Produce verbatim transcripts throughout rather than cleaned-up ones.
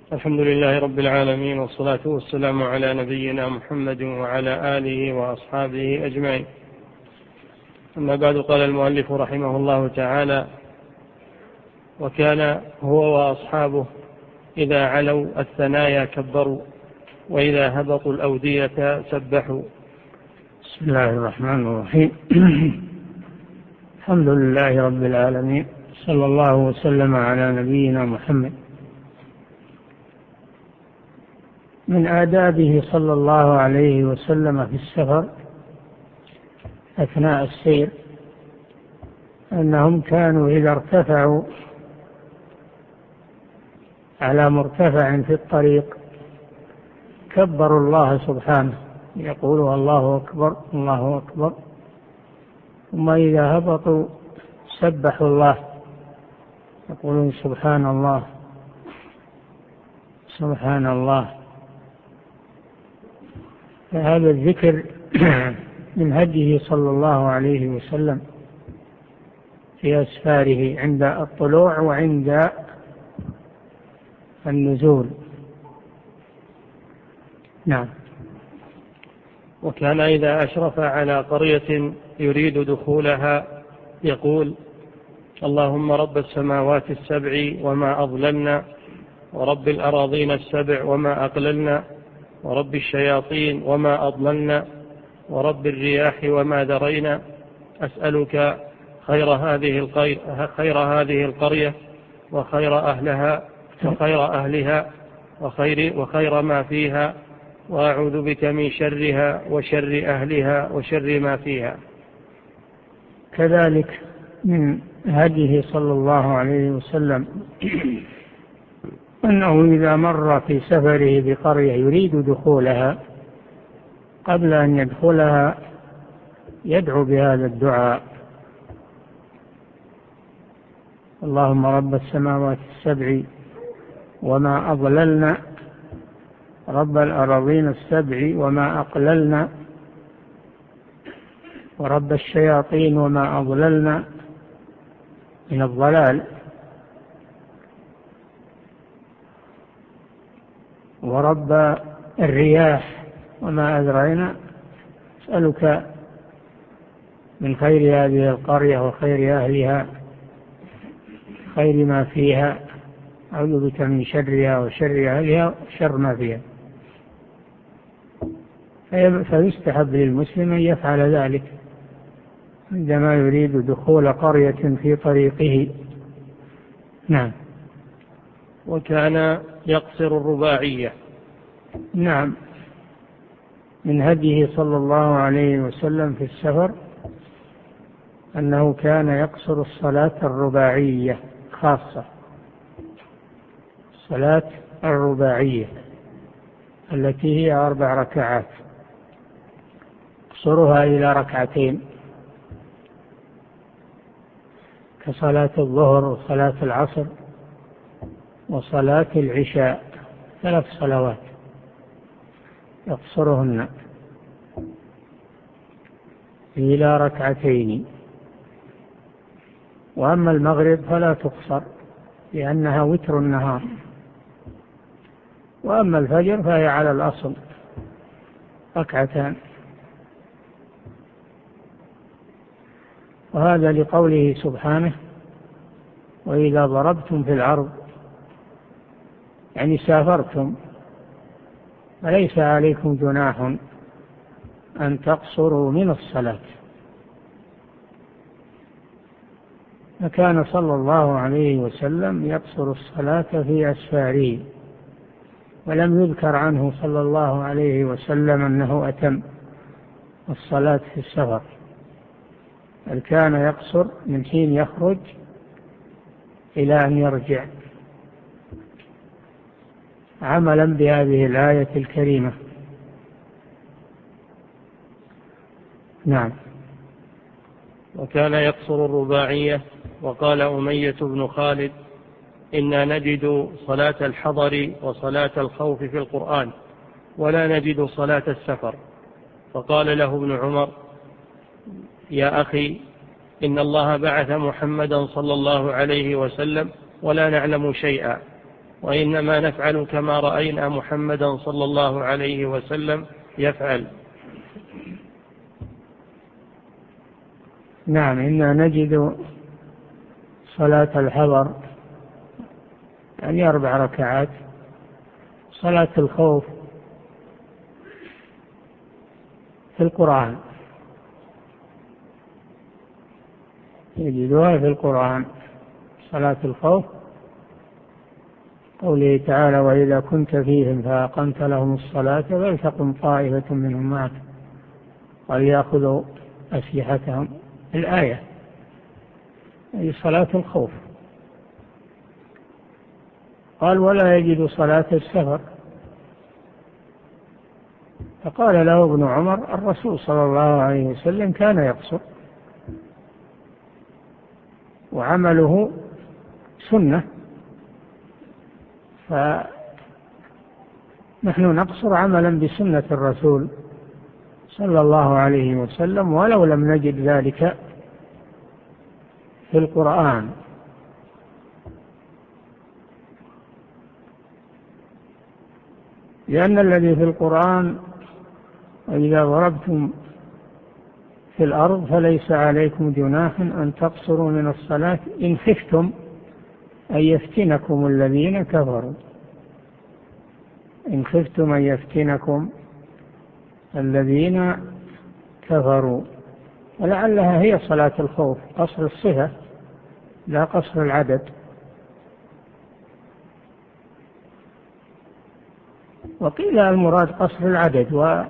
الحمد لله رب العالمين، والصلاة والسلام على نبينا محمد وعلى آله وأصحابه أجمعين. أما بعد، قال المؤلف رحمه الله تعالى: وكان هو وأصحابه إذا علوا الثنايا كبروا، وإذا هبطوا الأودية سبحوا. بسم الله الرحمن الرحيم. الحمد لله رب العالمين، صلى الله وسلم على نبينا محمد. من آدابه صلى الله عليه وسلم في السفر أثناء السير أنهم كانوا إذا ارتفعوا على مرتفع في الطريق كبروا الله سبحانه، يقولوا الله أكبر الله أكبر، ثم إذا هبطوا سبحوا الله، يقولون سبحان الله سبحان الله. فهذا الذكر من هديه صلى الله عليه وسلم في أسفاره عند الطلوع وعند النزول. نعم. وكان إذا أشرف على قرية يريد دخولها يقول: اللهم رب السماوات السبع وما أضللنا، ورب الأراضين السبع وما أقللنا، ورب الشياطين وما أضللنا، ورب الرياح وما درينا، أسألك خير هذه القرية خير هذه القرية وخير أهلها وخير أهلها وخير, وخير ما فيها، وأعوذ بك من شرها وشر أهلها وشر ما فيها. كذلك من هديه صلى الله عليه وسلم أنه إذا مر في سفره بقرية يريد دخولها قبل أن يدخلها يدعو بهذا الدعاء: اللهم رب السماوات السبع وما أضللنا، رب الأراضين السبع وما أقللنا، ورب الشياطين وما أضللنا من الضلال، ورب الرياح وما أدرينا، أسألك من خير هذه القرية وخير أهلها خير ما فيها، أعوذ بك من شرها وشر أهلها وشر ما فيها. فيستحب للمسلم أن يفعل ذلك عندما يريد دخول قرية في طريقه. نعم. وكان يقصر الرباعية. نعم، من هديه صلى الله عليه وسلم في السفر أنه كان يقصر الصلاة الرباعية خاصة، الصلاة الرباعية التي هي أربع ركعات، يقصرها إلى ركعتين كصلاة الظهر وصلاة العصر وصلاة العشاء، ثلاث صلوات يقصرهن إلى ركعتين. وأما المغرب فلا تقصر لأنها وتر النهار، وأما الفجر فهي على الأصل ركعتان. وهذا لقوله سبحانه: وإذا ضربتم في الأرض، يعني سافرتم، فليس عليكم جناح أن تقصروا من الصلاة. فكان صلى الله عليه وسلم يقصر الصلاة في أسفاره، ولم يذكر عنه صلى الله عليه وسلم أنه أتم الصلاة في السفر، بل كان يقصر من حين يخرج إلى أن يرجع، عملا بهذه الآية الكريمة. نعم. وكان يقصر الرباعية. وقال أمية بن خالد: إنا نجد صلاة الحضر وصلاة الخوف في القرآن، ولا نجد صلاة السفر. فقال له ابن عمر: يا أخي، إن الله بعث محمدا صلى الله عليه وسلم ولا نعلم شيئا، وإنما نفعل كما رأينا محمدا صلى الله عليه وسلم يفعل. نعم، إنا نجد صلاة الحضر يعني أربع ركعات، صلاة الخوف في القرآن، يجدوها في القرآن صلاة الخوف، قوله تعالى: وإذا كنت فيهم فأقمت لهم الصلاة فلتقم طائفة منهم معك وليأخذوا أسلحتهم، الآية أي صلاة الخوف. قال: ولا يجد صلاة السفر، فقال له ابن عمر: الرسول صلى الله عليه وسلم كان يقصر وعمله سنة، فنحن نقصر عملا بسنة الرسول صلى الله عليه وسلم ولو لم نجد ذلك في القرآن. لأن الذي في القرآن: وإذا ضربتم في الأرض فليس عليكم جناح أن تقصروا من الصلاة إن خفتم أن يفتنكم الذين كفروا، إن خفتم أن يفتنكم الذين كفروا، ولعلها هي صلاة الخوف، قصر الصفة لا قصر العدد. وقيل المراد قصر العدد.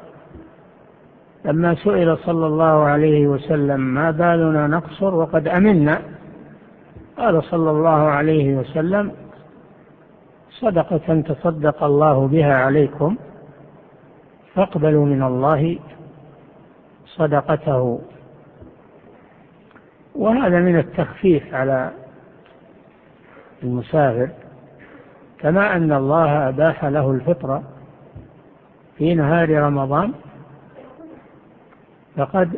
ولما سئل صلى الله عليه وسلم: ما بالنا نقصر وقد أمنا؟ قال صلى الله عليه وسلم: صدقة تصدق الله بها عليكم فاقبلوا من الله صدقته. وهذا من التخفيف على المسافر، كما أن الله أباح له الفطر في نهار رمضان، فقد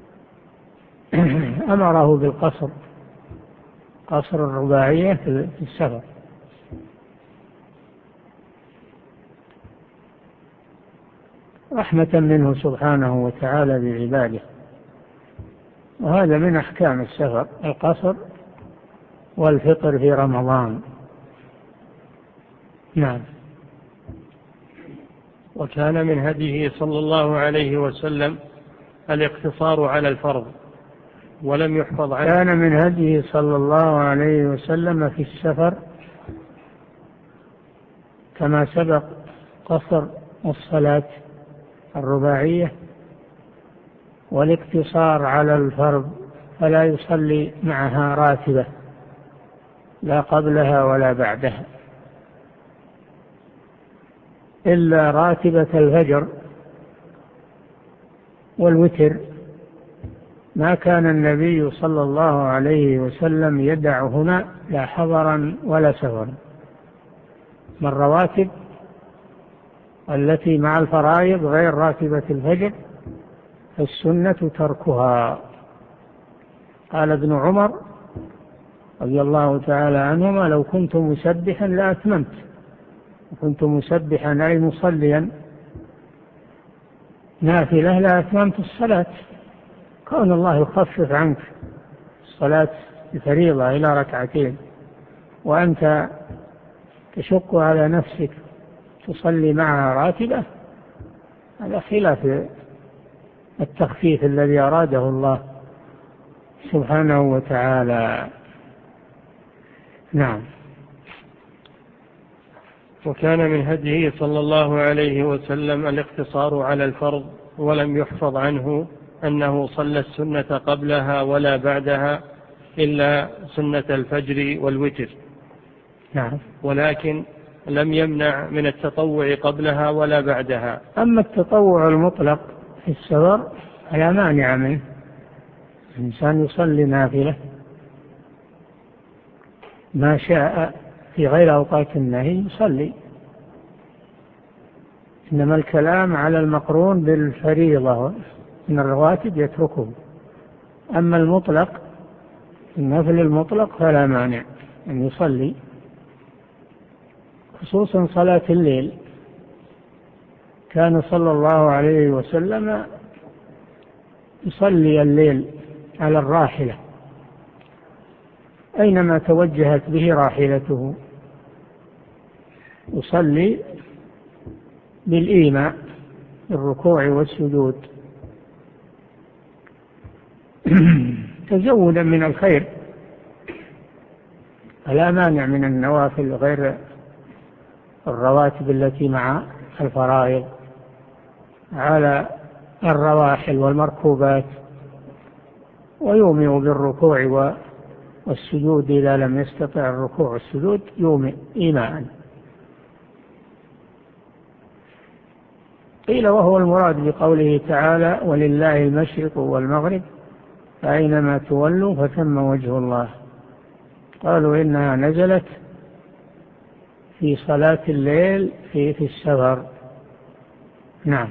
أمره بالقصر، قصر الرباعية في السفر. رحمة منه سبحانه وتعالى بعباده. وهذا من أحكام السفر، القصر والفطر في رمضان. نعم. وكان من هديه صلى الله عليه وسلم الاقتصار على الفرض ولم يحفظ عنه. كان من هديه صلى الله عليه وسلم في السفر كما سبق قصر الصلاة الرباعية والاقتصار على الفرض، فلا يصلي معها راتبة لا قبلها ولا بعدها، إلا راتبة الفجر والوتر ما كان النبي صلى الله عليه وسلم يدعهما لا حضرا ولا سفرا. من الرواتب التي مع الفرائض غير راتبة الفجر فالسنة تركها. قال ابن عمر رضي الله تعالى عنهما: لو كنت مسبحا لأتممت، وكنت مسبحا أي مصليا نافلة لأتممت الصلاة. كون الله يخفف عنك الصلاة الفريضة إلى ركعتين وأنت تشق على نفسك تصلي معها راتبة، هذا خلاف التخفيف الذي أراده الله سبحانه وتعالى. نعم. وكان من هديه صلى الله عليه وسلم الاقتصار على الفرض ولم يحفظ عنه أنه صلى السنة قبلها ولا بعدها إلا سنة الفجر والوتر. نعم. ولكن لم يمنع من التطوع قبلها ولا بعدها. أما التطوع المطلق في السفر فلا مانع منه، الإنسان يصلي نافلة ما شاء في غير أوقات النهي يصلي، إنما الكلام على المقرون بالفريضة من الرواتب يتركه. أما المطلق النفل المطلق فلا مانع أن يصلي. خصوصا صلاة الليل. كان صلى الله عليه وسلم يصلي الليل على الراحلة أينما توجهت به راحلته، يصلي بالإيماء بالركوع والسجود تزودا من الخير. لا مانع من النوافل غير الرواتب التي مع الفرائض على الرواحل والمركوبات، ويومئ بالركوع والسجود إذا لم يستطع الركوع والسجود يومئ إيماء. قيل وهو المراد بقوله تعالى ولله المشرق والمغرب فأينما تولوا فثم وجه الله. قالوا إنها نزلت في صلاة الليل في, في السفر. نعم.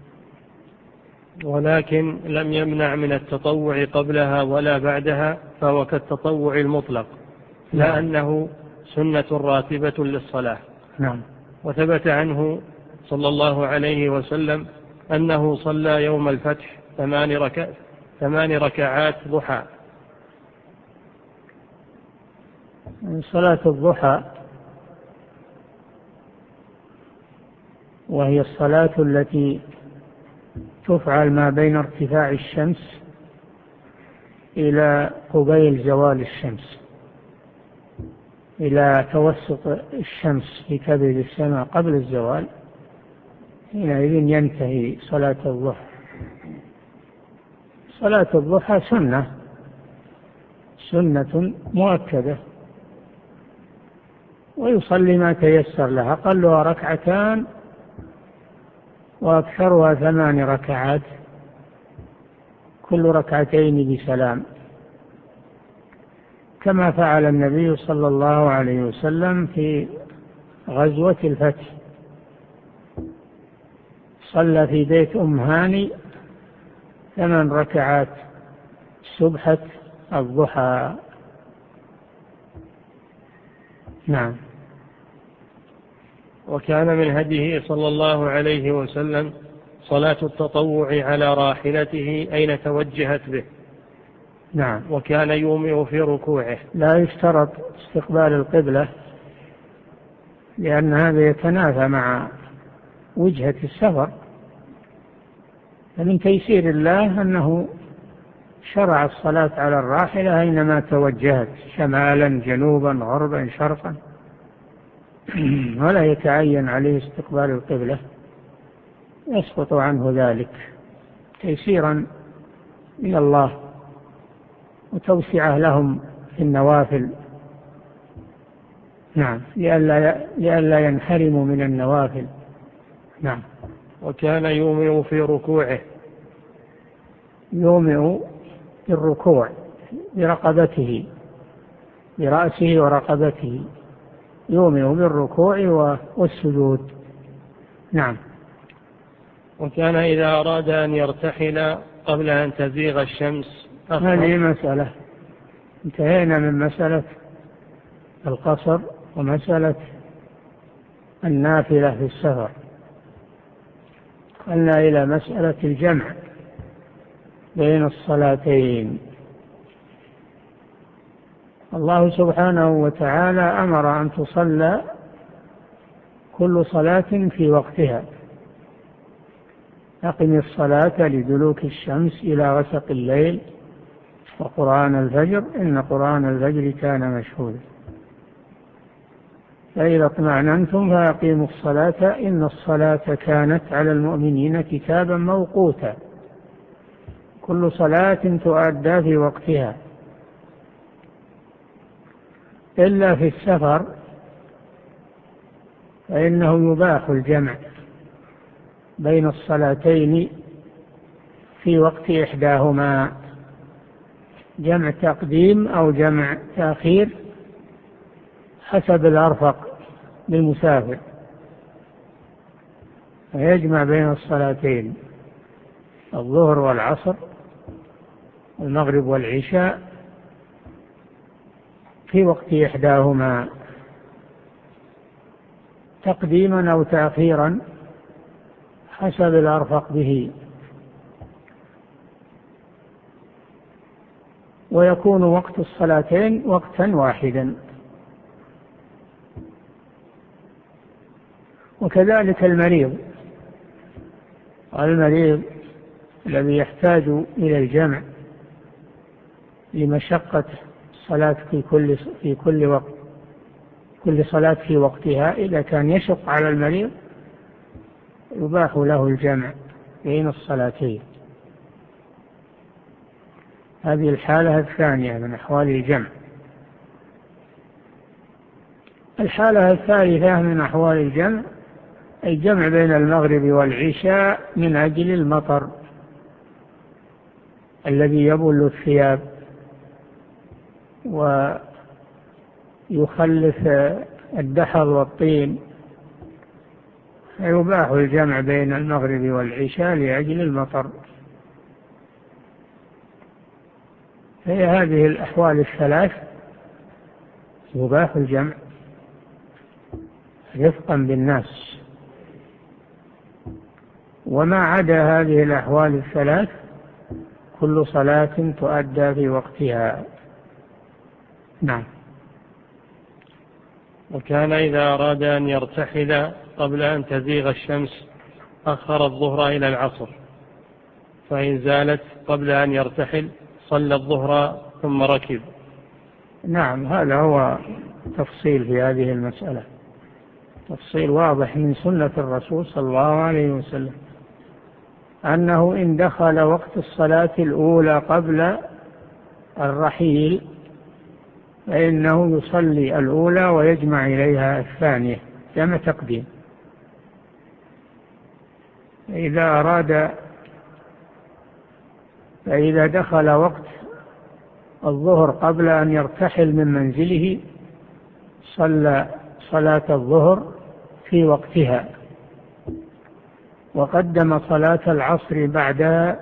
ولكن لم يمنع من التطوع قبلها ولا بعدها، فهو كالتطوع المطلق لا أنه سنة راتبة للصلاة. نعم. وثبت عنه صلى الله عليه وسلم أنه صلى يوم الفتح ثمان, ركع ثمان ركعات ضحى. صلاة الضحى وهي الصلاة التي تفعل ما بين ارتفاع الشمس إلى قبيل زوال الشمس، إلى توسط الشمس في كبد السماء قبل الزوال، حينئذ ينتهي صلاة الضحى. صلاة الضحى سنة سنة مؤكدة، ويصلي ما تيسر لها، أقلها ركعتان وأكثرها ثمان ركعات، كل ركعتين بسلام، كما فعل النبي صلى الله عليه وسلم في غزوة الفتح. صلى في بيت أم هاني ثمان ركعات سبحة الضحى. نعم. وكان من هديه صلى الله عليه وسلم صلاة التطوع على راحلته أين توجهت به. نعم. وكان يومئ في ركوعه. لا يشترط استقبال القبلة، لأن هذا يتنافى مع وجهة السفر. فمن تيسير الله أنه شرع الصلاة على الراحلة أينما توجهت، شمالا جنوبا غربا شرقا، ولا يتعين عليه استقبال القبلة، يسقط عنه ذلك تيسيرا من الله وتوسعة لهم في النوافل. نعم. لئلا لئلا ينحرموا من النوافل. نعم. وكان يومئ في ركوعه. يومئ بالركوع برقبته، برأسه ورقبته، يومئ بالركوع والسجود. نعم. وكان إذا أراد أن يرتحل قبل أن تزيغ الشمس. هذه مسألة، انتهينا من مسألة القصر ومسألة النافلة في السفر، قلنا إلى مسألة الجمع بين الصلاتين. الله سبحانه وتعالى أمر أن تصلى كل صلاة في وقتها. أقم الصلاة لدلوك الشمس إلى غسق الليل وقرآن الفجر إن قرآن الفجر كان مشهودا. فإذا اطمأننتم فأقيموا الصلاة إن الصلاة كانت على المؤمنين كتابا موقوتا. كل صلاة تؤدى في وقتها، إلا في السفر فإنه يباح الجمع بين الصلاتين في وقت إحداهما، جمع تقديم أو جمع تأخير حسب الأرفق للمسافر، فيجمع بين الصلاتين الظهر والعصر والمغرب والعشاء في وقت إحداهما. تقديما أو تأخيرا حسب الأرفق به. ويكون وقت الصلاتين وقتا واحدا. وكذلك المريض المريض الذي يحتاج إلى الجمع لمشقة الصلاة في كل في كل وقت كل صلاة في وقتها، إذا كان يشق على المريض يباح له الجمع بين الصلاتين. هذه الحالة الثانية من أحوال الجمع. الحالة الثالثة من أحوال الجمع الجمع بين المغرب والعشاء من أجل المطر الذي يبل الثياب ويخلف الدحر والطين، فيباح الجمع بين المغرب والعشاء لأجل المطر. في هذه الأحوال الثلاث يباح الجمع رفقا بالناس. وما عدا هذه الأحوال الثلاث كل صلاة تؤدى في وقتها. نعم. وكان إذا أراد أن يرتحل قبل أن تزيغ الشمس أخر الظهر إلى العصر، فإن زالت قبل أن يرتحل صلى الظهر ثم ركب. نعم، هذا هو تفصيل في هذه المسألة، تفصيل واضح من سنة الرسول صلى الله عليه وسلم، أنه إن دخل وقت الصلاة الأولى قبل الرحيل فإنه يصلي الأولى ويجمع إليها الثانية جمع تقديم. إذا أراد فإذا دخل وقت الظهر قبل أن يرتحل من منزله صلى صلاة الظهر في وقتها وقدم صلاة العصر بعدها،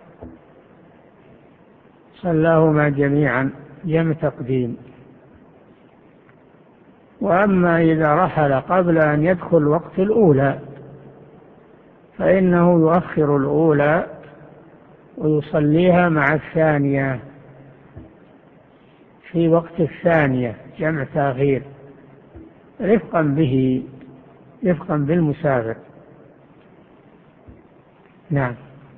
صلاهما جميعا جمع تقديم. وأما إذا رحل قبل أن يدخل وقت الأولى فإنه يؤخر الأولى ويصليها مع الثانية في وقت الثانية جمع تأخير رفقا به رفقا بالمسافر. نعم.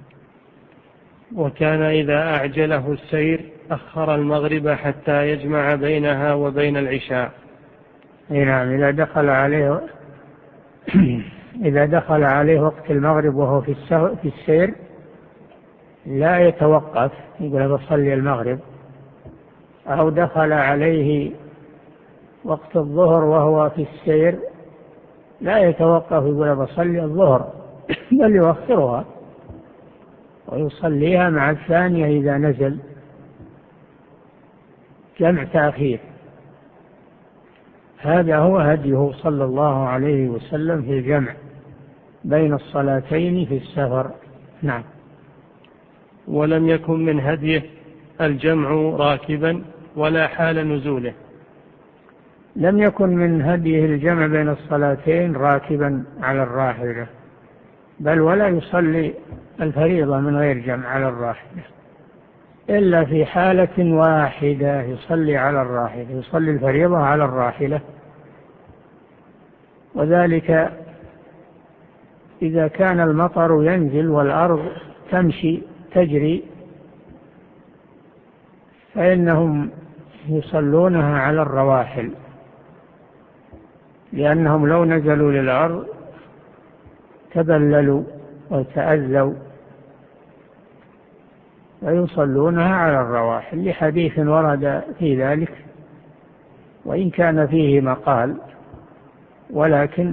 وكان إذا أعجله السير أخر المغرب حتى يجمع بينها وبين العشاء. نعم، إذا دخل عليه إذا دخل عليه وقت المغرب وهو في في السير لا يتوقف يقول بصلي المغرب، أو دخل عليه وقت الظهر وهو في السير لا يتوقف يقول بصلي الظهر، بل يؤخرها ويصليها مع الثانية إذا نزل جمع تأخير. هذا هو هديه صلى الله عليه وسلم في الجمع بين الصلاتين في السفر. نعم. ولم يكن من هديه الجمع راكبا ولا حال نزوله. لم يكن من هديه الجمع بين الصلاتين راكبا على الراحلة، بل ولا يصلي الفريضة من غير جمع على الراحلة إلا في حالة واحدة، يصلي على الراحلة، يصلي الفريضة على الراحلة، وذلك إذا كان المطر ينزل والأرض تمشي تجري فإنهم يصلونها على الرواحل، لأنهم لو نزلوا للأرض تبللوا وتأذوا، ويصلونها على الرواحل لحديث ورد في ذلك وإن كان فيه مقال، ولكن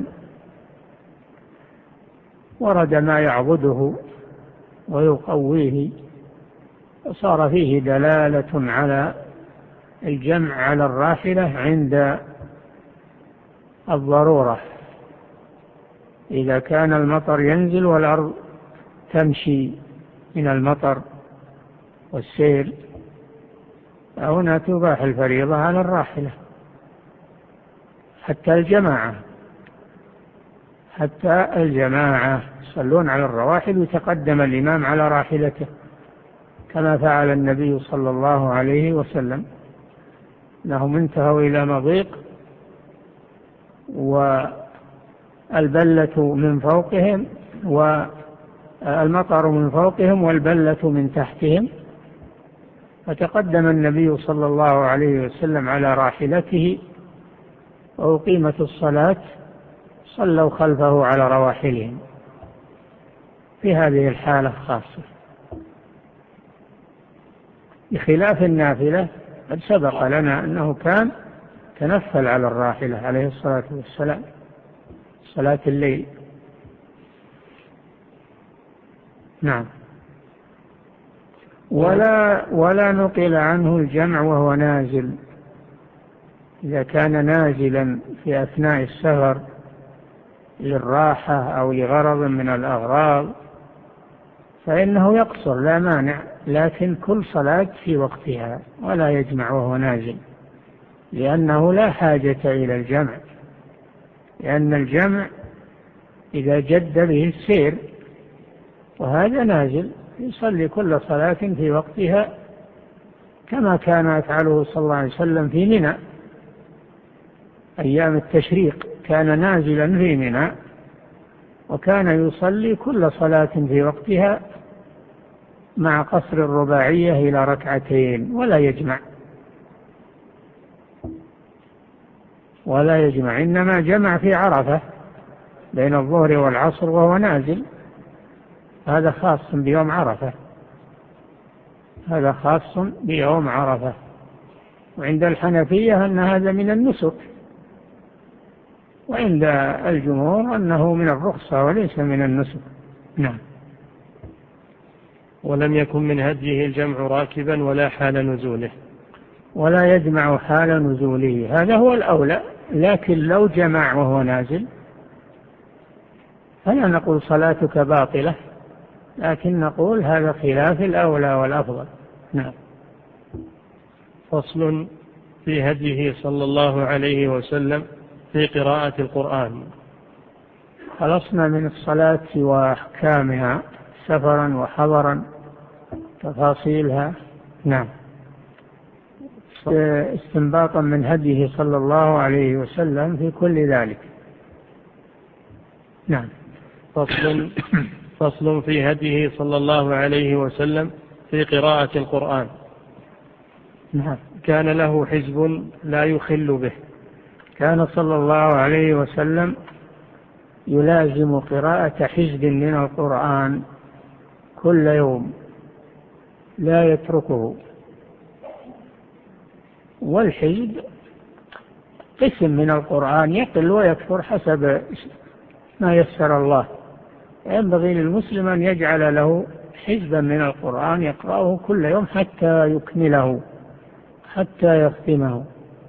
ورد ما يعبده ويقويه، وصار فيه دلالة على الجمع على الراحلة عند الضرورة، إذا كان المطر ينزل والأرض تمشي من المطر والسيل فهنا تباح الفريضة على الراحلة حتى الجماعة. حتى الجماعة يصلون على الرواحل ويتقدم الإمام على راحلته كما فعل النبي صلى الله عليه وسلم، أنهم انتهوا إلى مضيق والبلة من فوقهم والمطر من فوقهم والبلة من تحتهم، فتقدم النبي صلى الله عليه وسلم على راحلته وأقيمت الصلاة، صلوا خلفه على رواحلهم في هذه الحالة خاصة، بخلاف النافلة قد سبق لنا أنه كان تنفل على الراحلة عليه الصلاة والسلام صلاة الليل. نعم. ولا ولا نقل عنه الجمع وهو نازل، إذا كان نازلا في أثناء السفر للراحة أو لغرض من الأغراض فإنه يقصر لا مانع، لكن كل صلاة في وقتها ولا يجمع وهو نازل، لأنه لا حاجة إلى الجمع، لأن الجمع إذا جد به السير، وهذا نازل يصلي كل صلاة في وقتها كما كان يفعله صلى الله عليه وسلم في منى أيام التشريق، كان نازلا في منى وكان يصلي كل صلاة في وقتها مع قصر الرباعية إلى ركعتين ولا يجمع ولا يجمع إنما جمع في عرفة بين الظهر والعصر وهو نازل، هذا خاص بيوم عرفة، هذا خاص بيوم عرفة. وعند الحنفية أن هذا من النسك، وعند الجمهور أنه من الرخصة وليس من النسك. نعم. ولم يكن من هديه الجمع راكبا ولا حال نزوله، ولا يجمع حال نزوله، هذا هو الأولى، لكن لو جمع وهو نازل فلا نقول صلاتك باطلة، لكن نقول هذا خلاف الأولى والأفضل. نعم. فصل في هديه صلى الله عليه وسلم في قراءة القرآن. خلصنا من الصلاة وأحكامها سفرا وحضرا تفاصيلها. نعم. استنباطا من هديه صلى الله عليه وسلم في كل ذلك. نعم. فصل فصل في هديه صلى الله عليه وسلم في قراءة القرآن. نعم. كان له حزب لا يخل به. كان صلى الله عليه وسلم يلازم قراءة حزب من القرآن كل يوم لا يتركه، والحزب قسم من القرآن يقل ويكثر حسب ما يسر الله، ينبغي للمسلم أن يجعل له حزبا من القرآن يقرأه كل يوم حتى يكمله حتى يختمه،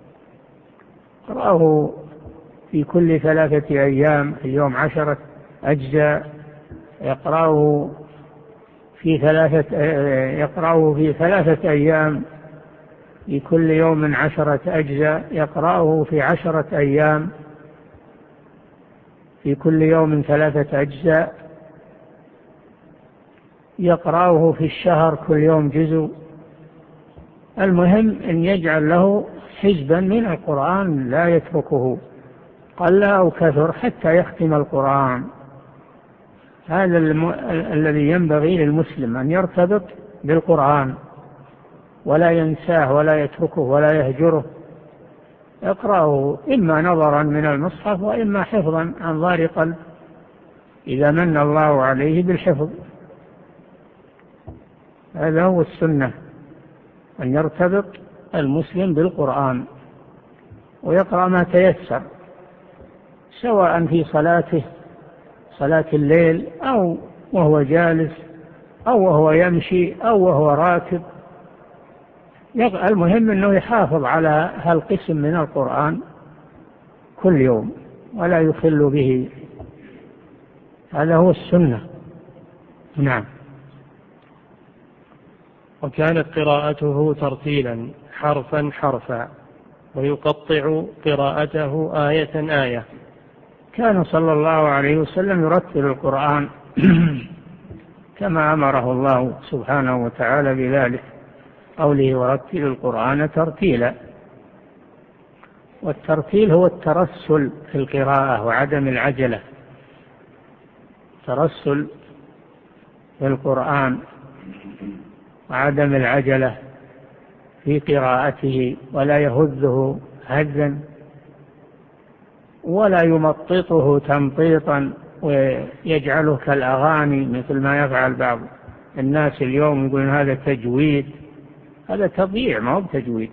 يقرأه في كل ثلاثة أيام، اليوم عشرة أجزاء، يقرأه في ثلاثة يقرأه في ثلاثة أيام، في كل يوم عشرة أجزاء، يقرأه في عشرة أيام، في كل يوم ثلاثة أجزاء، يقرأه في الشهر كل يوم جزء. المهم أن يجعل له حزبا من القرآن لا يتركه قل أو كثر حتى يختم القرآن. هذا الم... الذي ينبغي للمسلم أن يرتبط بالقرآن ولا ينساه ولا يتركه ولا يهجره، يقرأه إما نظرا من المصحف وإما حفظا عن ظهر قلب إذا من الله عليه بالحفظ. هذا هو السنة، أن يرتبط المسلم بالقرآن ويقرأ ما تيسر، سواء في صلاته صلاة الليل أو وهو جالس أو وهو يمشي أو وهو راكب، المهم أنه يحافظ على هالقسم من القرآن كل يوم ولا يخل به، هذا هو السنة. نعم. وكانت قراءته ترتيلا حرفا حرفا، ويقطع قراءته آية آية. كان صلى الله عليه وسلم يرتل القرآن كما أمره الله سبحانه وتعالى بذلك، قوله ورتل القرآن ترتيلا. والترتيل هو الترسل في القراءة وعدم العجلة، ترسل في القرآن وعدم العجلة في قراءته، ولا يهزه هزا ولا يمططه تمطيطا ويجعله كالأغاني مثل ما يفعل بعض الناس اليوم، يقولون هذا تجويد. هذا تضييع، ما هو تجويد.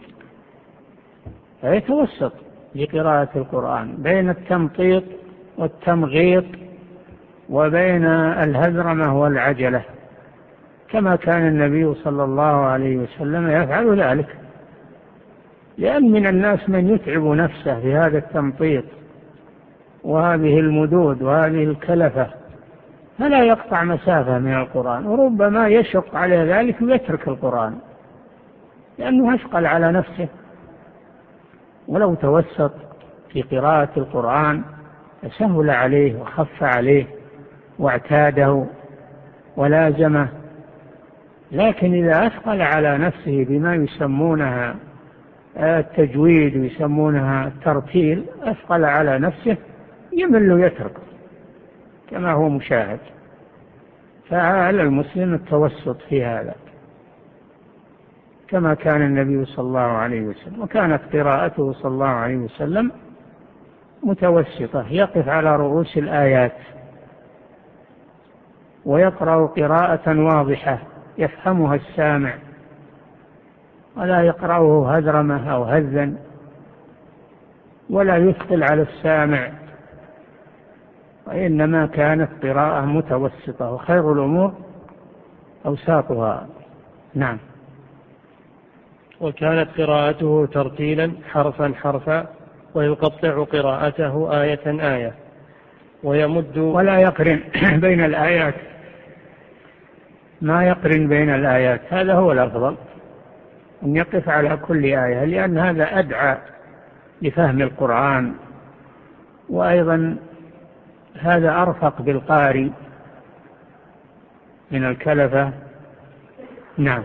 فيتوسط لقراءة القرآن بين التمطيط والتمغيط وبين الهذرمة والعجلة، كما كان النبي صلى الله عليه وسلم يفعل ذلك. لأن من الناس من يتعب نفسه في هذا التمطيط وهذه المدود وهذه الكلفة، فلا يقطع مسافة من القرآن، وربما يشق على ذلك ويترك القرآن لأنه أثقل على نفسه. ولو توسط في قراءة القرآن سهل عليه وخف عليه واعتاده ولازمه. لكن إذا أثقل على نفسه بما يسمونها التجويد ويسمونها الترتيل، أثقل على نفسه يمل ويترك كما هو مشاهد. فعلى المسلم التوسط في هذا كما كان النبي صلى الله عليه وسلم. وكانت قراءته صلى الله عليه وسلم متوسطة، يقف على رؤوس الآيات ويقرأ قراءة واضحة يفهمها السامع، ولا يقرأه هذرمة أو هزا، ولا يثقل على السامع، وإنما كانت قراءة متوسطة، وخير الأمور أوساطها. نعم. وكانت قراءته ترتيلا حرفا حرفا، ويقطع قراءته آية آية، ويمد ولا يقرن بين الآيات، ما يقرن بين الآيات. هذا هو الأفضل، أن يقف على كل آية، لأن هذا أدعى لفهم القرآن، وأيضا هذا أرفق بالقارئ من الكلفة. نعم.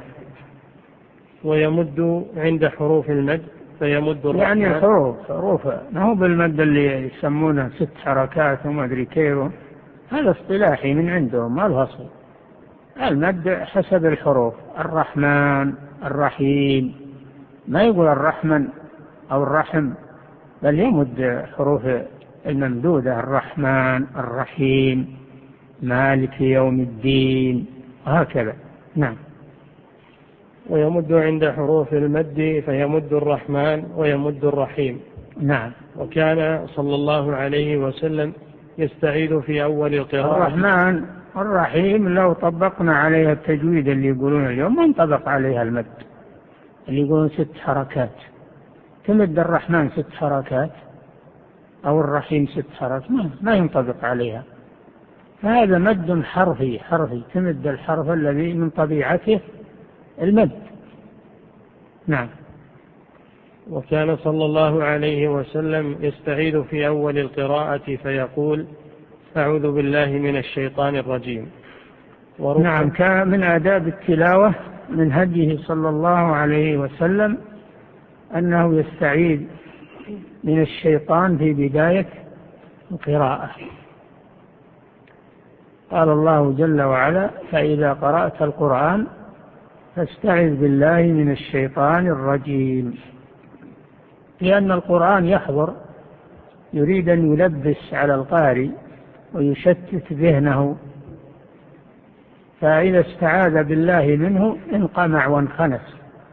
ويمد عند حروف المد فيمد الرحمن، يعني حروف حروف ما هو بالمد اللي يسمونه ست حركات وما أدري كيف، هذا اصطلاحي من عندهم، ما الفصل. المد حسب الحروف، الرحمن الرحيم، ما يقول الرحمن أو الرحم، بل يمد حروف الممدودة، الرحمن الرحيم مالك يوم الدين، وهكذا. نعم. ويمد عند حروف المد فيمد الرحمن ويمد الرحيم. نعم. وكان صلى الله عليه وسلم يستعيذ في أول القراءة. الرحمن الرحيم لو طبقنا عليها التجويد اللي يقولون اليوم ما انطبق عليها المد، اللي يقولون ست حركات. تمد الرحمن ست حركات أو الرحيم ست حركات، ما, ما ينطبق عليها. فهذا مد حرفي حرفي، تمد الحرف الذي من طبيعته المد. نعم. وكان صلى الله عليه وسلم يستعيذ في أول القراءة فيقول أعوذ بالله من الشيطان الرجيم. نعم. كان من آداب التلاوة من هديه صلى الله عليه وسلم أنه يستعيذ من الشيطان في بداية القراءة. قال الله جل وعلا فإذا قرأت القرآن فاستعذ بالله من الشيطان الرجيم، لأن القرآن يحضر يريد أن يلبس على القارئ ويشتت ذهنه، فإذا استعاذ بالله منه انقمع وانخنس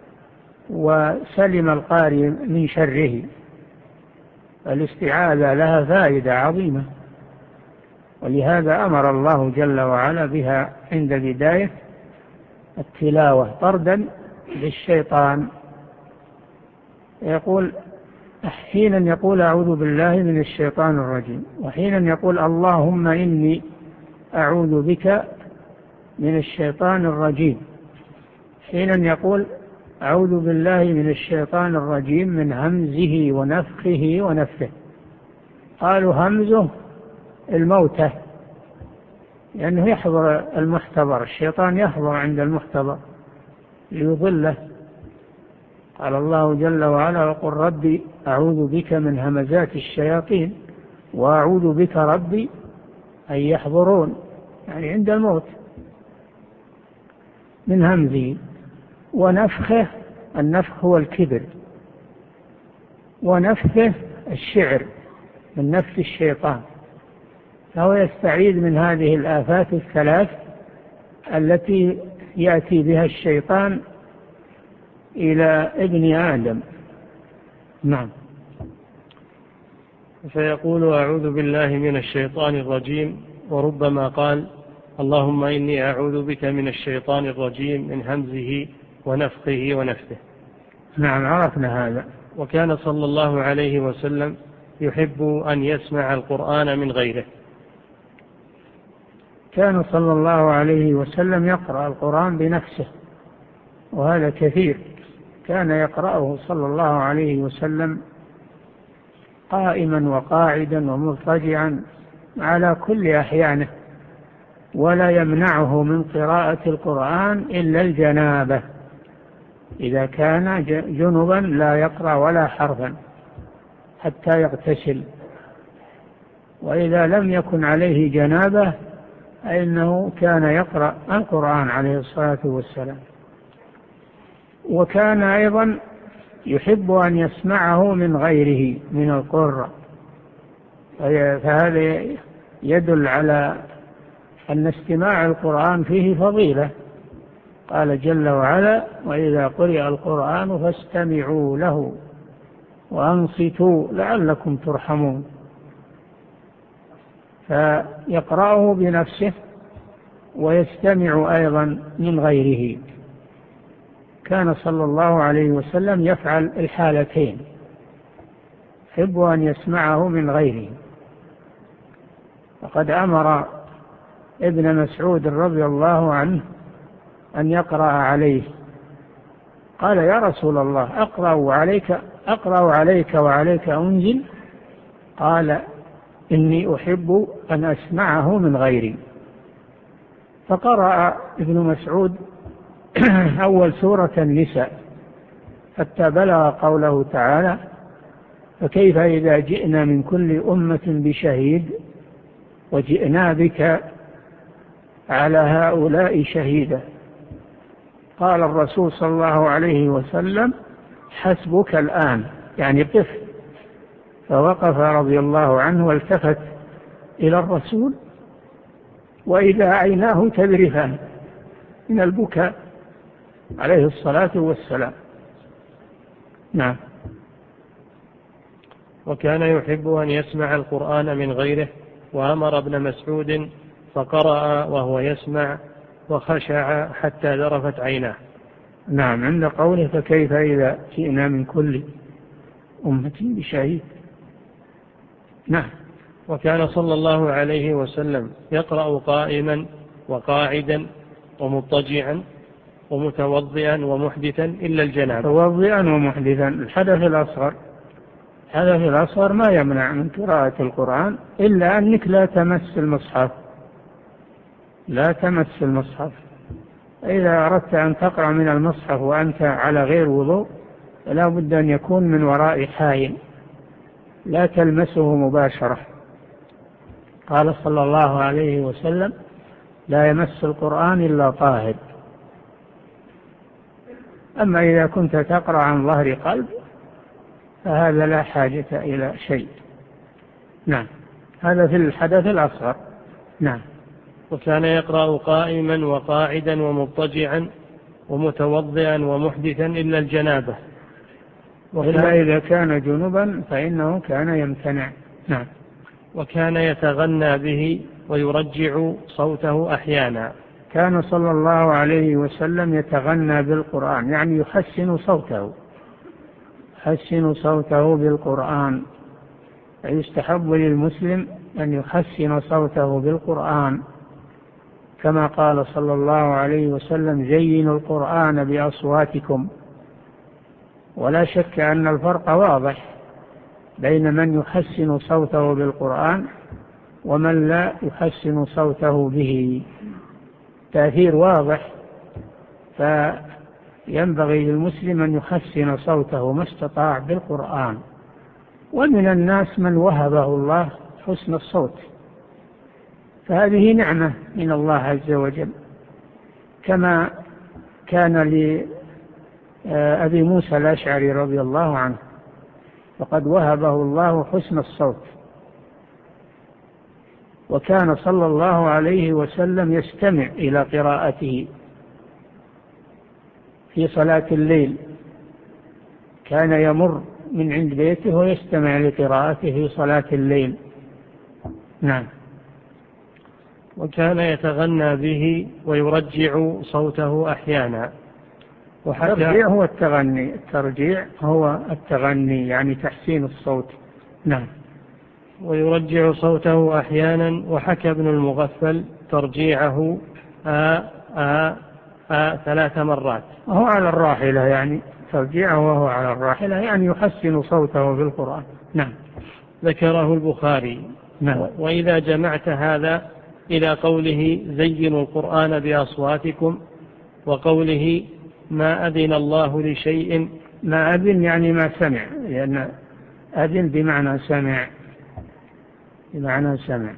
وسلم القارئ من شره. الاستعاذة لها فائدة عظيمة، ولهذا أمر الله جل وعلا بها عند بداية التلاوة طردا للشيطان. يقول حينا يقول أعوذ بالله من الشيطان الرجيم، وحينا يقول اللهم إني أعوذ بك من الشيطان الرجيم. حينا يقول أعوذ بالله من الشيطان الرجيم من همزه ونفخه ونفثه. قالوا همزه الموتى، لأنه يحضر المحتضر، الشيطان يحضر عند المحتضر ليضله. قال الله جل وعلا: وقل ربي أعوذ بك من همزات الشياطين وأعوذ بك ربي أن يحضرون، يعني عند الموت، من همزه ونفخه. النفخ هو الكبر، ونفثه الشعر من نفث الشيطان، فهو يستعيذ من هذه الآفات الثلاث التي يأتي بها الشيطان إلى ابن آدم. نعم. فيقول: أعوذ بالله من الشيطان الرجيم، وربما قال: اللهم إني أعوذ بك من الشيطان الرجيم من همزه ونفخه ونفثه. نعم، عرفنا هذا. وكان صلى الله عليه وسلم يحب أن يسمع القرآن من غيره. كان صلى الله عليه وسلم يقرأ القرآن بنفسه، وهذا كثير. كان يقرأه صلى الله عليه وسلم قائما وقاعدا ومضطجعا على كل أحيانه، ولا يمنعه من قراءة القرآن إلا الجنابة. إذا كان جنبا لا يقرأ ولا حرفا حتى يغتسل، وإذا لم يكن عليه جنابة فإنه كان يقرأ القرآن عليه الصلاة والسلام. وكان أيضا يحب أن يسمعه من غيره من القراء، فهذا يدل على أن استماع القرآن فيه فضيلة. قال جل وعلا: وإذا قرئ القرآن فاستمعوا له وأنصتوا لعلكم ترحمون. فيقرأه بنفسه ويستمع أيضا من غيره. كان صلى الله عليه وسلم يفعل الحالتين، يحب أن يسمعه من غيره. وقد أمر ابن مسعود رضي الله عنه أن يقرأ عليه، قال: يا رسول الله، أقرأ عليك أقرأ عليك وعليك أنزل؟ قال: إني أحب أن أسمعه من غيري. فقرأ ابن مسعود أول سورة النساء حتى بلغ قوله تعالى: فكيف إذا جئنا من كل أمة بشهيد وجئنا بك على هؤلاء شهيدا. قال الرسول صلى الله عليه وسلم: حسبك الآن، يعني قف. فوقف رضي الله عنه والتفت إلى الرسول وإذا عيناه تذرفان من البكاء عليه الصلاة والسلام. نعم. وكان يحب أن يسمع القرآن من غيره، وأمر ابن مسعود فقرأ وهو يسمع وخشع حتى ذرفت عيناه. نعم، عند قوله: فكيف إذا جئنا من كل أمة بشهيد. نعم. وكان صلى الله عليه وسلم يقرأ قائما وقاعدا ومضطجعا ومتوضئا ومحدثا إلا الجنابة. متوضئا ومحدثا، الحدث الأصغر. الحدث الأصغر ما يمنع من قراءة القرآن إلا أنك لا تمس المصحف، لا تمس المصحف. إذا أردت أن تقرأ من المصحف وأنت على غير وضوء فلا بد أن يكون من وراء حائل، لا تلمسه مباشرة. قال صلى الله عليه وسلم: لا يمس القرآن إلا طاهر. أما إذا كنت تقرأ عن ظهر قلب فهذا لا حاجة إلى شيء. نعم، هذا في الحدث الأصغر. نعم. وكان يقرأ قائما وقاعدا ومضطجعا ومتوضئا ومحدثا إلا الجنابة، إلا إذا كان جنبا فإنه كان يمتنع. نعم. وكان يتغنى به ويرجع صوته أحيانا. كان صلى الله عليه وسلم يتغنى بالقرآن، يعني يحسن صوته، يحسن صوته بالقرآن. يستحب للمسلم أن يحسن صوته بالقرآن، كما قال صلى الله عليه وسلم: زينوا القرآن بأصواتكم. ولا شك أن الفرق واضح بين من يحسن صوته بالقرآن ومن لا يحسن صوته به. تأثير واضح، فينبغي للمسلم أن يحسن صوته ما استطاع بالقرآن. ومن الناس من وهبه الله حسن الصوت، فهذه نعمة من الله عز وجل، كما كان لأبي موسى الأشعري رضي الله عنه، فقد وهبه الله حسن الصوت. وكان صلى الله عليه وسلم يستمع إلى قراءته في صلاة الليل، كان يمر من عند بيته ويستمع لقراءته في صلاة الليل. نعم. وكان يتغنى به ويرجع صوته أحيانا. الترجيع هو التغني، الترجيع هو التغني يعني تحسين الصوت. نعم. ويرجع صوته أحيانا. وحكى ابن المغفل ترجيعه آ آ آ ثلاث مرات. وهو على الراحلة، يعني ترجيعه وهو على الراحلة يعني يحسن صوته بالقرآن. نعم. ذكره البخاري. نعم. وإذا جمعت هذا إلى قوله زينوا القرآن بأصواتكم، وقوله ما أذن الله لشيء. ما أذن يعني ما سمع، لأن أذن بمعنى سمع، بمعنى سمع.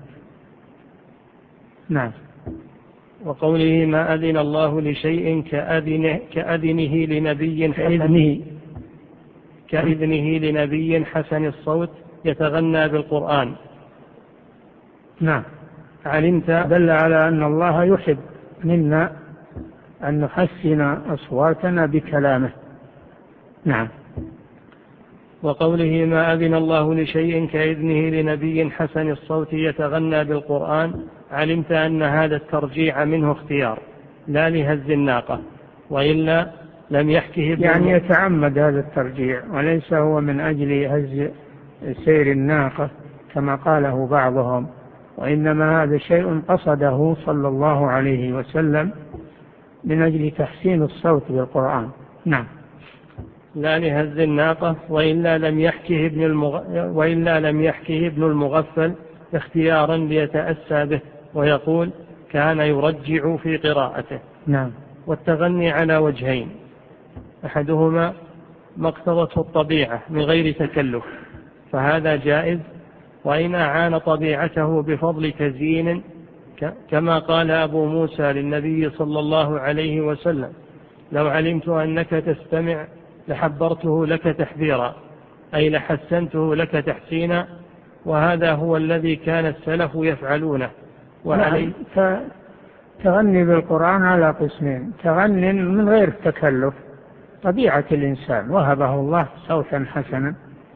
نعم. وقوله ما أذن الله لشيء كأذنه, كأذنه لنبي كإذنه, كإذنه لنبي حسن الصوت يتغنى بالقرآن. نعم. علمت دل على أن الله يحب منا أن نحسن أصواتنا بكلامه. نعم. وقوله ما أذن الله لشيء كإذنه لنبي حسن الصوت يتغنى بالقرآن، علمت أن هذا الترجيع منه اختيار لا لهز الناقة، وإلا لم يحكه يعني يتعمد هذا الترجيع، وليس هو من أجل هز سير الناقة كما قاله بعضهم، وإنما هذا شيء قصده صلى الله عليه وسلم من أجل تحسين الصوت بالقرآن. نعم. لا لهز الناقة، وإلا لم يحكه ابن المغ... وإلا لم يحكه ابن المغفل اختيارا ليتأسى به، ويقول كان يرجع في قراءته. نعم. والتغني على وجهين، أحدهما ما اقتضته الطبيعة من غير تكلف، فهذا جائز، وإن أعان طبيعته بفضل تزيين، كما قال أبو موسى للنبي صلى الله عليه وسلم لو علمت أنك تستمع لحبرته لك تحذيرا، أي لحسنته لك تحسينا، وهذا هو الذي كان السلف يفعلونه. وعلي تغني بالقرآن على قسمين: تغني من غير تكلف، طبيعة الإنسان وهبه الله صوتا حسنا،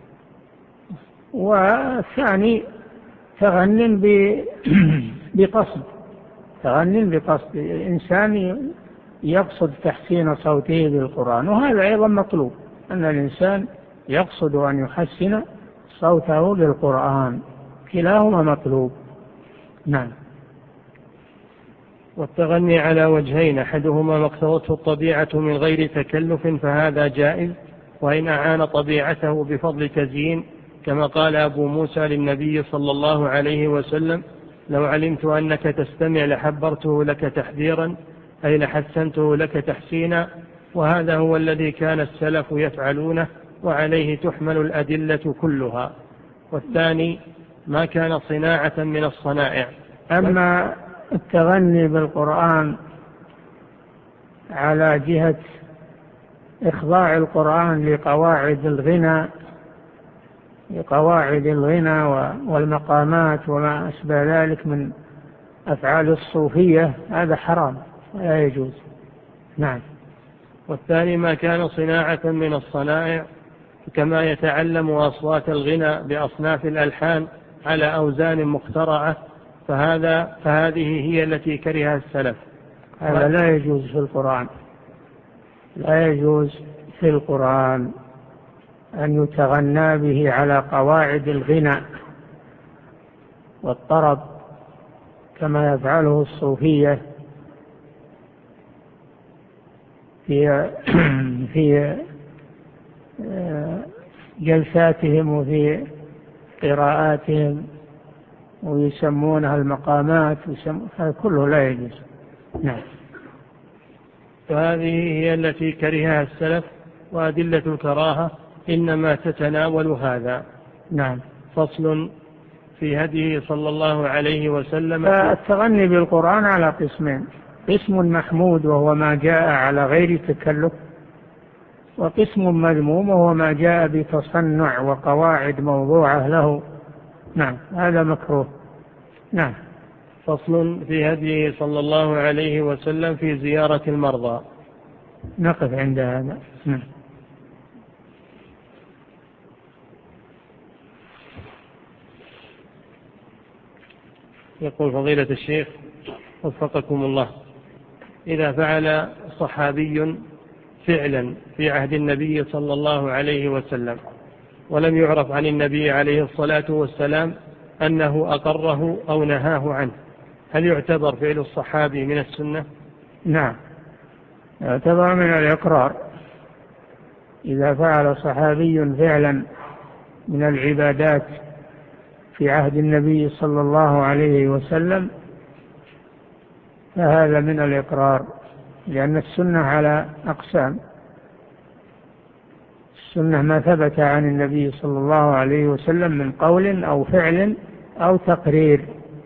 والثاني تغني بقصد، تغني بقصد الإنسان يقصد تحسين صوته بالقرآن، وهذا أيضا مطلوب، أن الإنسان يقصد أن يحسن صوته بالقرآن، كلاهما مطلوب. نعم. والتغني على وجهين، أحدهما ما اقتضته الطبيعة من غير تكلف، فهذا جائز، وإن أعان طبيعته بفضل تزيين، كما قال أبو موسى للنبي صلى الله عليه وسلم لو علمت أنك تستمع لحبرته لك تحذيرا، أي لحسنته لك تحسينا، وهذا هو الذي كان السلف يفعلونه، وعليه تحمل الأدلة كلها. والثاني ما كان صناعة من الصنائع. أما التغني بالقرآن على جهة إخضاع القرآن لقواعد الغنى لقواعد الغنى والمقامات وما أشبه ذلك من أفعال الصوفية، هذا حرام ولا يجوز. نعم. والثاني ما كان صناعة من الصنائع، كما يتعلم أصوات الغنى بأصناف الألحان على أوزان مخترعة، فهذا فهذه هي التي كرهها السلف. هذا لا يجوز في القرآن، لا يجوز في القرآن أن يتغنى به على قواعد الغنى والطرب كما يفعله الصوفية في في جلساتهم وفي قراءاتهم ويسمونها المقامات، هذا كله لا يجوز. نعم. فهذه هي التي كرهها السلف، وأدلة الكراهة إنما تتناول هذا. نعم. فصل في هديه صلى الله عليه وسلم. فالتغني بالقرآن على قسمين: قسم محمود وهو ما جاء على غير تكلف، وقسم مذموم وهو ما جاء بتصنع وقواعد موضوعة له. نعم، هذا مكروه. نعم. فصل في هديه صلى الله عليه وسلم في زيارة المرضى. نقف عند هذا. نعم. يقول فضيلة الشيخ وفقكم الله: إذا فعل صحابي فعلا في عهد النبي صلى الله عليه وسلم ولم يعرف عن النبي عليه الصلاة والسلام أنه أقره أو نهاه عنه، هل يعتبر فعل الصحابي من السنة؟ نعم، يعتبر من الإقرار. إذا فعل صحابي فعلا من العبادات في عهد النبي صلى الله عليه وسلم فهذا من الإقرار، لأن السنة على أقسام: السنة ما ثبت عن النبي صلى الله عليه وسلم من قول أو فعل أو تقرير.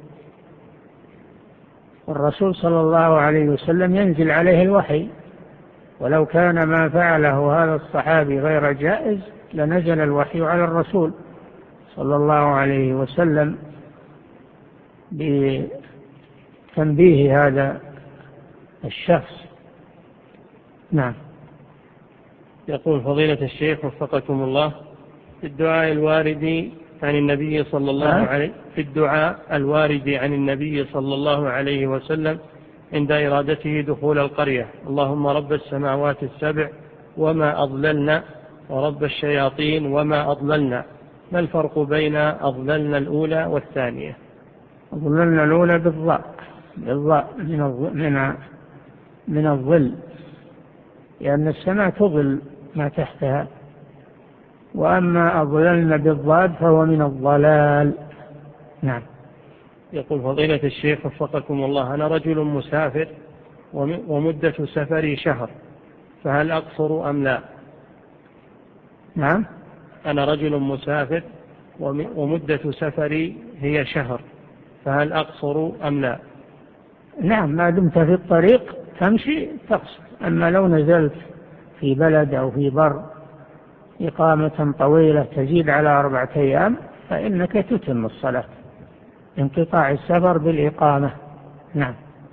والرسول صلى الله عليه وسلم ينزل عليه الوحي، ولو كان ما فعله هذا الصحابي غير جائز لنزل الوحي على الرسول صلى الله عليه وسلم بتنبيه هذا الشخص. نعم. يقول فضيلة الشيخ وفقكم الله: في الدعاء الوارد عن النبي صلى الله عليه في الدعاء الوارد عن النبي صلى الله عليه وسلم عند إرادته دخول القرية: اللهم رب السماوات السبع وما أضللنا، ورب الشياطين وما أضللنا، ما الفرق بين أضللنا الأولى والثانية؟ أضللنا الأولى بالضاء، بالضاء من من الظل، لأن السماء تظل ما تحتها. وأما أضللنا بالضاد فهو من الضلال. نعم. يقول فضيلة الشيخ وفقكم الله: أنا رجل مسافر ومدة سفري شهر، فهل أقصر أم لا؟ نعم. أنا رجل مسافر ومدة سفري هي شهر، فهل أقصر أم لا؟ نعم، ما دمت في الطريق تمشي تقصر. أما لو نزلت في بلد أو في بر إقامة طويلة تزيد على أربعة أيام فإنك تتم الصلاة، انقطاع السفر بالإقامة. نعم.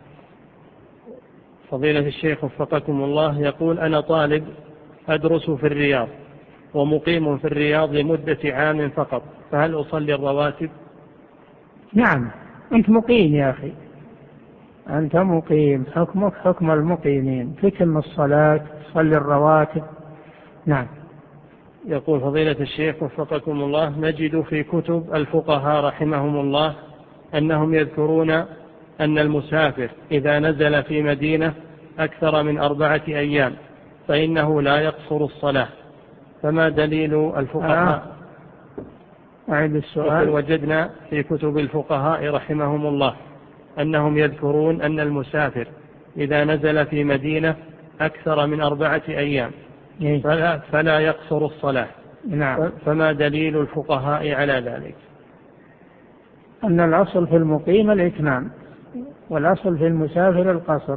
فضيلة الشيخ وفقكم الله يقول: أنا طالب أدرس في الرياض ومقيم في الرياض لمدة عام فقط، فهل أصلي الرواتب؟ نعم، أنت مقيم يا أخي، أنت مقيم، حكمك حكم المقيمين، تتم الصلاة، تصلي الرواتب. نعم. يقول فضيلة الشيخ وفقكم الله: نجد في كتب الفقهاء رحمهم الله أنهم يذكرون أن المسافر إذا نزل في مدينة أكثر من أربعة أيام فإنه لا يقصر الصلاة، فما دليل الفقهاء؟ أعيد السؤال. وجدنا في كتب الفقهاء رحمهم الله أنهم يذكرون أن المسافر إذا نزل في مدينة أكثر من أربعة أيام فلا, فلا يقصر الصلاة. نعم. فما دليل الفقهاء على ذلك؟ أن الأصل في المقيم الإتمام، والأصل في المسافر القصر.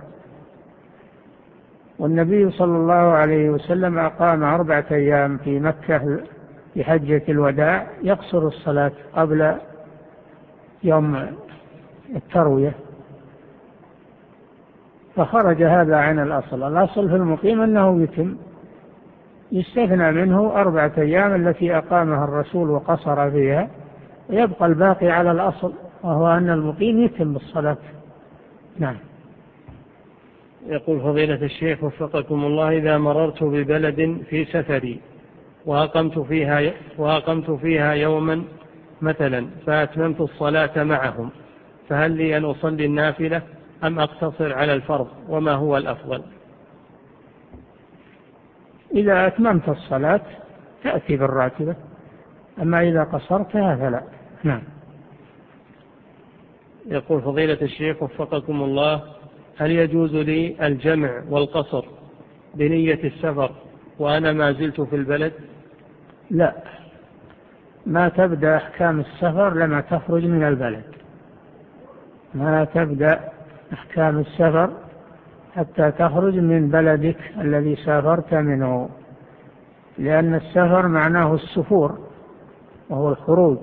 والنبي صلى الله عليه وسلم أقام أربعة أيام في مكة في حجة الوداع يقصر الصلاة قبل يوم التروية، فخرج هذا عن الأصل. الأصل في المقيم أنه يتم، يستثنى منه أربعة أيام التي أقامها الرسول وقصر فيها، ويبقى الباقي على الأصل وهو أن المقيم يتم الصلاة. نعم. يقول فضيلة الشيخ وفقكم الله: إذا مررت ببلد في سفري وأقمت فيها, وأقمت فيها يوما مثلا فأتممت الصلاة معهم، فهل لي أن أصلي النافلة أم أقتصر على الفرض، وما هو الأفضل؟ إذا أتممت الصلاة تأتي بالراتبة، أما إذا قصرتها فلا. نعم. يقول فضيلة الشيخ وفقكم الله، هل يجوز لي الجمع والقصر بنية السفر وأنا ما زلت في البلد؟ لا، ما تبدأ أحكام السفر لما تخرج من البلد، ما تبدأ أحكام السفر حتى تخرج من بلدك الذي سافرت منه، لأن السفر معناه السفور وهو الخروج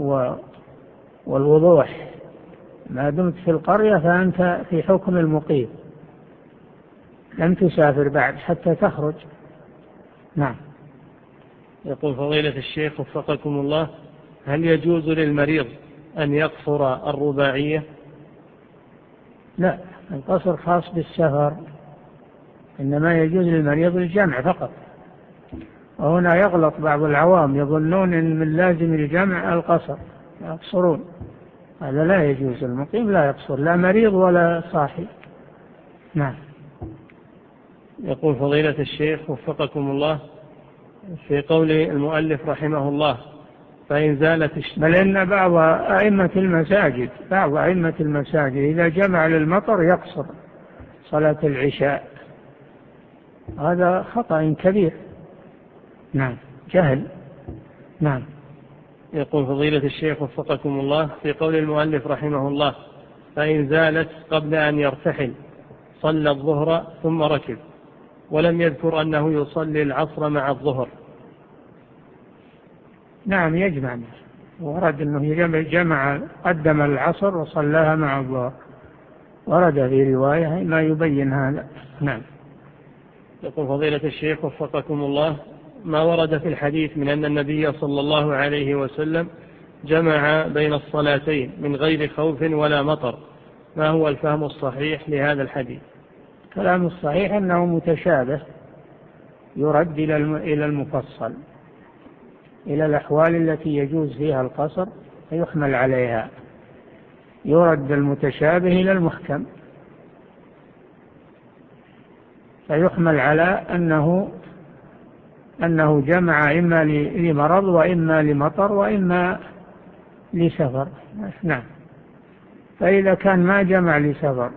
والوضوح. ما دمت في القرية فأنت في حكم المقيم، لم تسافر بعد حتى تخرج. نعم. يقول فضيلة الشيخ وفقكم الله، هل يجوز للمريض أن يقصر الرباعية؟ لا، القصر خاص بالسفر، إنما يجوز للمريض الجمع فقط. وهنا يغلط بعض العوام، يظنون أن من لازم الجمع القصر، يقصرون، هذا لا يجوز. المقيم لا يقصر، لا مريض ولا صاحي. نعم. يقول فضيلة الشيخ وفقكم الله، في قول المؤلف رحمه الله فإن زالت الشمس، بل إن بعض أئمة المساجد بعض أئمة المساجد إذا جمع للمطر يقصر صلاة العشاء، هذا خطأ كبير. نعم، جهل. نعم. يقول فضيلة الشيخ وفقكم الله، في قول المؤلف رحمه الله فإن زالت قبل أن يرتحل صلى الظهر ثم ركب، ولم يذكر أنه يصلي العصر مع الظهر. نعم، يجمع، ورد أنه جمع قدم العصر وصلاها مع الظهر، ورد في رواية ما يبين هذا. نعم. يقول فضيلة الشيخ وفقكم الله، ما ورد في الحديث من أن النبي صلى الله عليه وسلم جمع بين الصلاتين من غير خوف ولا مطر، ما هو الفهم الصحيح لهذا الحديث؟ كلام الصحيح أنه متشابه، يرد إلى المفصل، إلى الأحوال التي يجوز فيها القصر فيحمل عليها، يرد المتشابه إلى المحكم فيحمل على أنه أنه جمع إما لمرض وإما لمطر وإما لسفر. نعم. فإذا كان ما جمع لسفر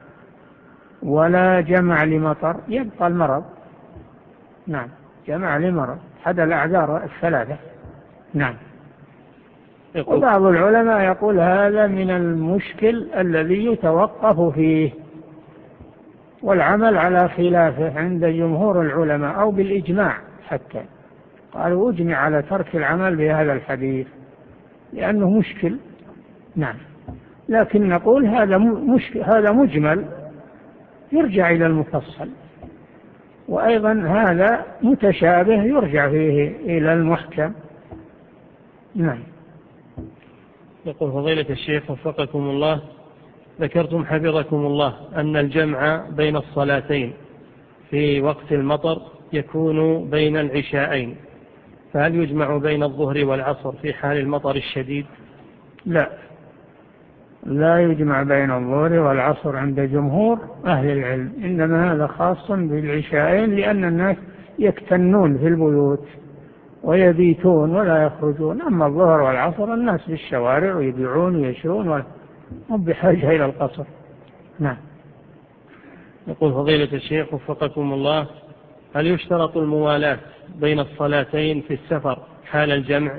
ولا جمع لمطر يبقى المرض. نعم، جمع لمرض، حد الأعذار الثلاثة. نعم. وبعض العلماء يقول هذا من المشكل الذي يتوقف فيه، والعمل على خلافه عند جمهور العلماء أو بالإجماع، حتى قالوا أجمع على ترك العمل بهذا الحديث لأنه مشكل. نعم. لكن نقول هذا مشكل، هذا مجمل يرجع إلى المفصل، وأيضا هذا متشابه يرجع فيه إلى المحكم. نعم. يقول فضيلة الشيخ وفقكم الله، ذكرتم حفظكم الله أن الجمع بين الصلاتين في وقت المطر يكون بين العشاءين، فهل يجمع بين الظهر والعصر في حال المطر الشديد؟ لا، لا يجمع بين الظهر والعصر عند جمهور أهل العلم، إنما هذا خاص بالعشاءين، لأن الناس يكتنون في البيوت ويبيتون ولا يخرجون. أما الظهر والعصر الناس في الشوارع ويبيعون ويشرون وهم بحاجة إلى القصر. نعم. يقول فضيلة الشيخ وفقكم الله، هل يشترط الموالاة بين الصلاتين في السفر حال الجمع؟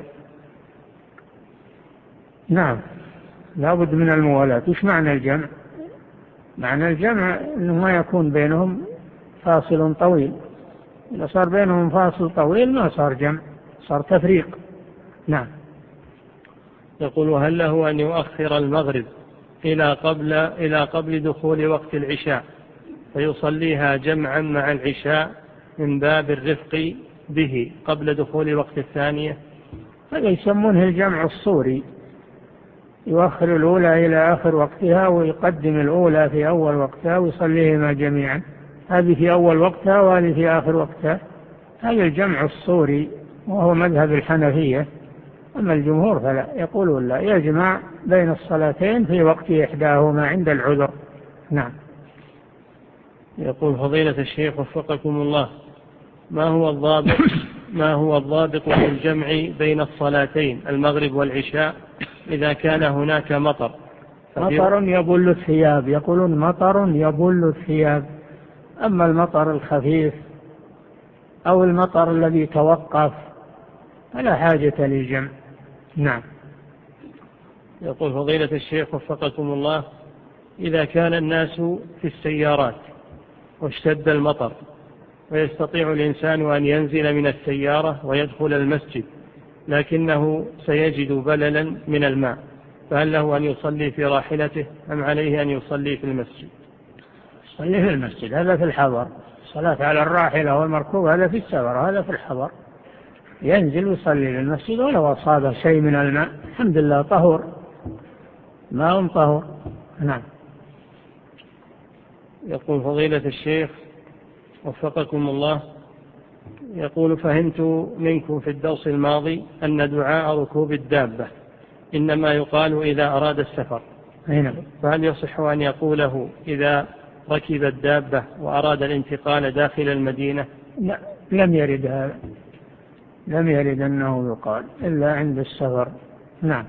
نعم، لا بد من الموالاة. وش معنى الجمع؟ معنى الجمع أنه ما يكون بينهم فاصل طويل، إذا صار بينهم فاصل طويل ما صار جمع، صار تفريق. نعم. يقول هل له أن يؤخر المغرب إلى قبل إلى قبل دخول وقت العشاء فيصليها جمعا مع العشاء من باب الرفق به قبل دخول وقت الثانية؟ هذا يسمونه الجمع الصوري، يؤخر الأولى إلى آخر وقتها ويقدم الأولى في أول وقتها ويصليهما جميعا، هذه في أول وقتها وهذه في آخر وقتها. هذا الجمع الصوري وهو مذهب الحنفية. أما الجمهور فلا، يقولون لا، يجمع بين الصلاتين في وقت إحداهما عند العذر. نعم. يقول فضيلة الشيخ وفقكم الله، ما هو الضابط ما هو الضابط في الجمع بين الصلاتين المغرب والعشاء إذا كان هناك مطر مطر يبل الثياب، يقولون مطر يبل الثياب. أما المطر الخفيف أو المطر الذي توقف فلا حاجة للجمع. نعم. يقول فضيلة الشيخ وفقكم الله: إذا كان الناس في السيارات واشتد المطر ويستطيع الإنسان أن ينزل من السيارة ويدخل المسجد، لكنه سيجد بللا من الماء، فهل له أن يصلي في راحلته أم عليه أن يصلي في المسجد؟ يصلي في المسجد، هذا في الحضر. الصلاة على الراحلة والمركوب هذا في السفر، هذا في الحضر. ينزل ويصلي في المسجد ولو أصاب شيء من الماء، الحمد لله طهور، ماء طهور. نعم. يقول فضيلة الشيخ وفقكم الله: يقول فهمت منكم في الدرس الماضي أن دعاء ركوب الدابة إنما يقال إذا أراد السفر، فهل يصح أن يقوله إذا ركب الدابة وأراد الانتقال داخل المدينة؟ لا، لم يرد هذا، لم يرد أنه يقال إلا عند السفر. نعم.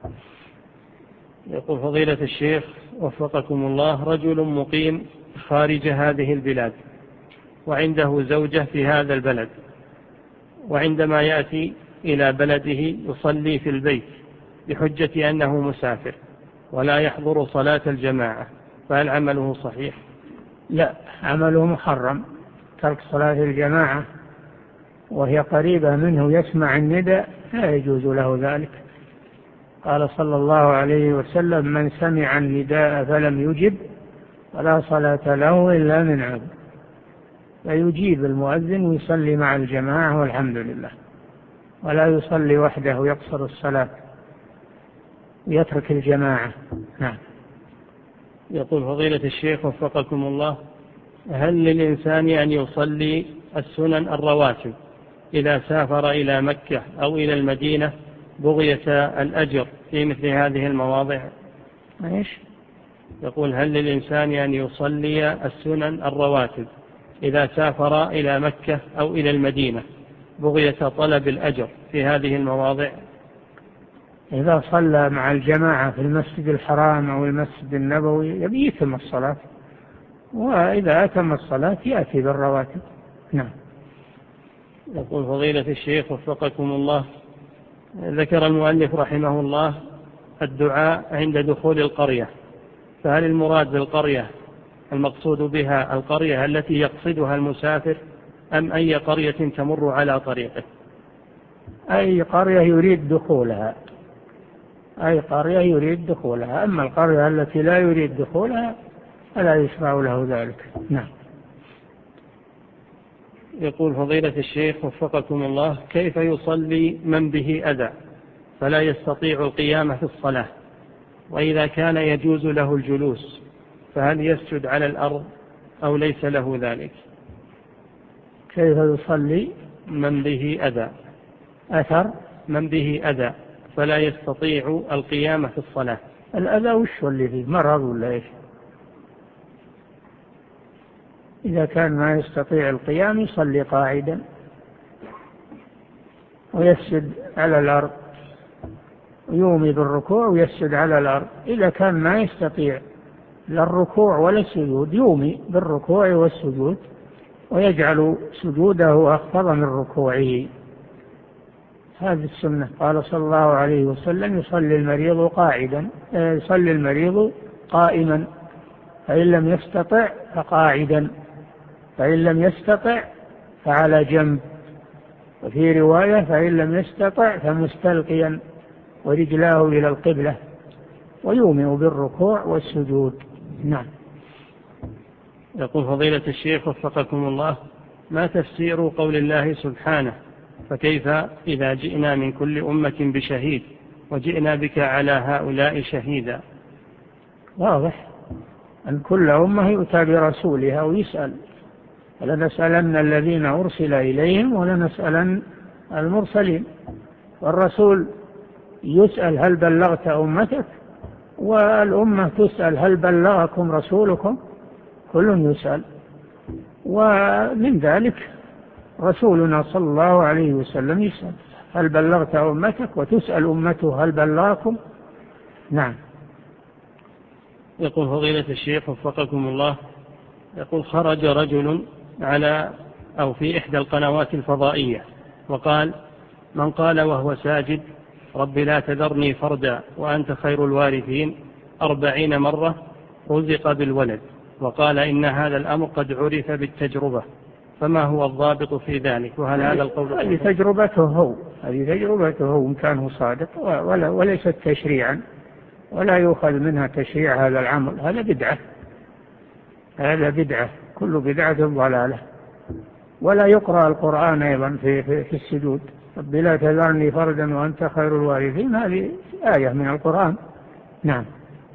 يقول فضيلة الشيخ وفقكم الله: رجل مقيم خارج هذه البلاد وعنده زوجة في هذا البلد، وعندما يأتي إلى بلده يصلي في البيت بحجة أنه مسافر ولا يحضر صلاة الجماعة، فهل عمله صحيح؟ لا، عمله محرم، ترك صلاة الجماعة وهي قريبة منه يسمع النداء لا يجوز له ذلك. قال صلى الله عليه وسلم: من سمع النداء فلم يجب فلا صلاة له إلا من عذر. فيجيب المؤذن ويصلي مع الجماعة والحمد لله، ولا يصلي وحده يقصر الصلاة ويترك الجماعة. نعم. يقول فضيلة الشيخ وفقكم الله: هل للإنسان أن يصلي السنن الرواتب إذا سافر إلى مكة أو إلى المدينة بغية الأجر في مثل هذه المواضع؟ إيش؟ يقول: هل للإنسان أن يصلي السنن الرواتب إذا سافر إلى مكة أو إلى المدينة بغية طلب الأجر في هذه المواضع؟ إذا صلى مع الجماعة في المسجد الحرام أو المسجد النبوي يبي يتم الصلاة، وإذا أتم الصلاة يأتي بالرواتب. نعم. يقول فضيلة الشيخ وفقكم الله: ذكر المؤلف رحمه الله الدعاء عند دخول القرية، فهل المراد بالقرية المقصود بها القرية التي يقصدها المسافر أم أي قرية تمر على طريقه؟ أي قرية يريد دخولها، أي قرية يريد دخولها، أما القرية التي لا يريد دخولها فلا يشرع له ذلك. نعم. يقول فضيلة الشيخ وفقكم الله: كيف يصلي من به أذى فلا يستطيع القيام في الصلاة، وإذا كان يجوز له الجلوس فهل يسجد على الأرض أو ليس له ذلك؟ كيف يصلي من به أذى أثر من به أذى فلا يستطيع القيام في الصلاة؟ الأذى وش اللي فيه، مرض ولا إيش؟ إذا كان ما يستطيع القيام يصلي قاعدا ويسجد على الأرض، يومي بالركوع ويسجد على الأرض. إذا كان ما يستطيع لا الركوع ولا السجود يومي بالركوع والسجود ويجعل سجوده أخفض من ركوعه. هذه السنة. قال صلى الله عليه وسلم: يصلي المريض قاعدا، يصلي المريض قائما، فإن لم يستطع فقاعدا، فإن لم يستطع فعلى جنب، وفي رواية: فإن لم يستطع فمستلقيا ورجلاه إلى القبلة، ويومئ بالركوع والسجود. نعم. يقول فضيلة الشيخ وفقكم الله: ما تفسير قول الله سبحانه: فكيف إذا جئنا من كل أمة بشهيد وجئنا بك على هؤلاء شهيدا؟ واضح أن كل أمة يؤتى برسولها ويسأل، فلنسألن الذين أرسل إليهم ولنسألن المرسلين. والرسول يسأل: هل بلغت أمتك؟ والأمة تسأل: هل بلغكم رسولكم؟ كل يسأل. ومن ذلك رسولنا صلى الله عليه وسلم يسأل: هل بلغت أمتك؟ وتسأل أمته: هل بلغكم؟ نعم. يقول فضيلة الشيخ وفقكم الله، يقول خرج رجل على أو في إحدى القنوات الفضائية وقال: من قال وهو ساجد رب لا تذرني فردا وأنت خير الوارثين أربعين مرة رزق بالولد، وقال إن هذا الأمر قد عرف بالتجربة، فما هو الضابط في ذلك؟ وهل هذا القول هذه تجربته هو هذه تجربته هو إن كان صادق ولا وليست تشريعا، ولا يؤخذ منها تشريع هذا العمل، هذا بدعة هذا بدعة كل بدعة ضلالة. ولا يقرأ القرآن أيضا في, في, في السجود، رب لا تذرني فردا وأنت خير الوارثين، هذه آية من القرآن. نعم.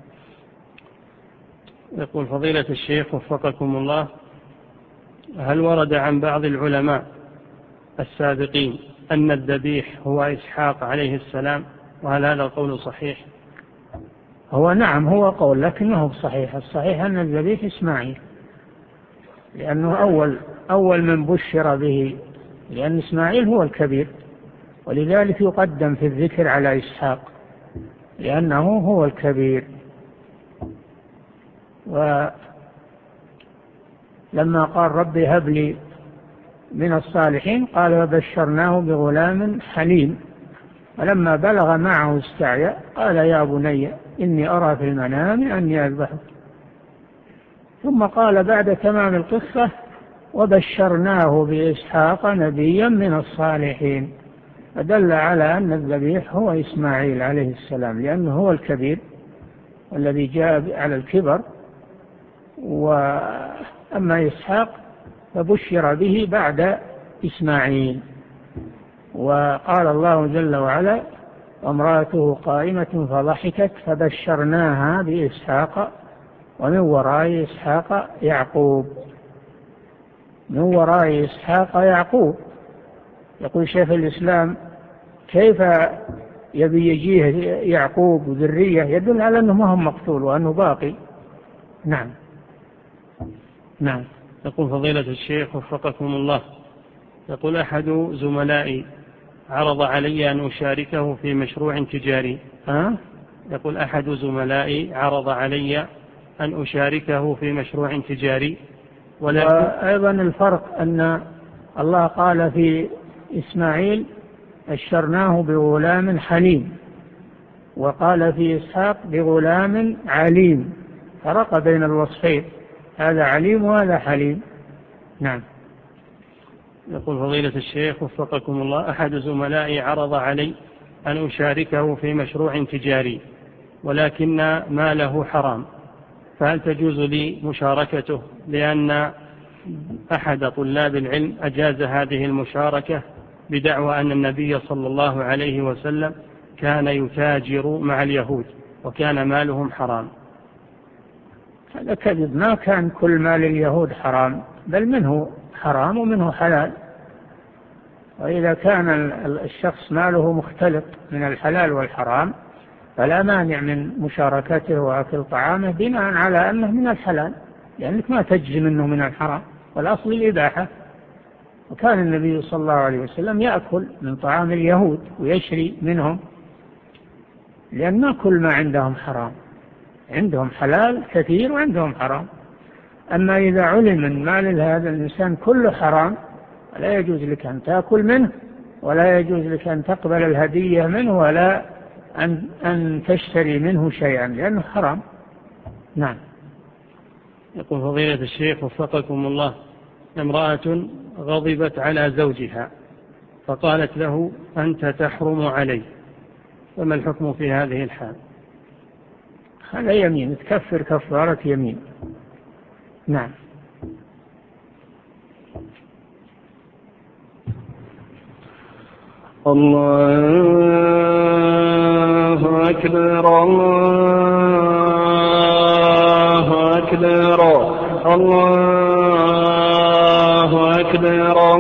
يقول فضيلة الشيخ وفقكم الله، هل ورد عن بعض العلماء السابقين أن الذبيح هو إسحاق عليه السلام، وهل هذا القول صحيح؟ هو نعم هو قول لكنه صحيح. الصحيح أن الذبيح إسماعيل، لأنه أول أول من بشر به، لأن إسماعيل هو الكبير، ولذلك يقدم في الذكر على إسحاق لأنه هو الكبير. ولما قال رب هب لي من الصالحين قال وبشرناه بغلام حليم، ولما بلغ معه السعي قال يا بني إني أرى في المنام أني أذبحك، ثم قال بعد تمام القصة وبشرناه بإسحاق نبيا من الصالحين، فدل على أن الذبيح هو إسماعيل عليه السلام لأنه هو الكبير والذي جاء على الكبر، وأما إسحاق فبشر به بعد إسماعيل. وقال الله جل وعلا وامرأته قائمة فضحكت فبشرناها بإسحاق ومن وراء إسحاق يعقوب من وراء إسحاق يعقوب. يقول شيخ الإسلام كيف يبي يجيه يعقوب وذرية؟ يدل على أنه ما هم مقتول وأنه باقي. نعم. نعم. يقول فضيلة الشيخ وفقكم الله، يقول أحد زملائي عرض علي أن أشاركه في مشروع تجاري. ها؟ يقول أحد زملائي عرض علي أن أشاركه في مشروع تجاري، وأيضا الفرق أن الله قال في إسماعيل بشرناه بغلام حليم، وقال في إسحاق بغلام عليم، فرق بين الوصفين، هذا عليم وهذا حليم. نعم. يقول فضيلة الشيخ وفقكم الله، أحد زملائي عرض علي أن أشاركه في مشروع تجاري ولكن ماله حرام، فهل تجوز لي مشاركته؟ لأن أحد طلاب العلم أجاز هذه المشاركة بدعوى أن النبي صلى الله عليه وسلم كان يتاجر مع اليهود وكان مالهم حرام. هذا كذب، ما كان كل مال اليهود حرام، بل منه حرام ومنه حلال، وإذا كان الشخص ماله مختلط من الحلال والحرام فلا مانع من مشاركته وأكل طعامه بناء على أنه من الحلال، لأنك ما تجزي منه من الحرام، والأصل الإباحة. وكان النبي صلى الله عليه وسلم يأكل من طعام اليهود ويشري منهم، لأن ما كل ما عندهم حرام، عندهم حلال كثير وعندهم حرام. أما إذا علم من مال هذا الإنسان كله حرام لا يجوز لك أن تأكل منه، ولا يجوز لك أن تقبل الهدية منه، ولا أن, أن تشتري منه شيئا لأنه حرام. نعم. يقول فضيلة الشيخ وفقكم الله، امرأة غضبت على زوجها فقالت له أنت تحرم علي، فما الحكم في هذه الحال؟ هذا يمين، تكفر كفارة يمين. نعم. الله أكبر الله أكبر الله أكبر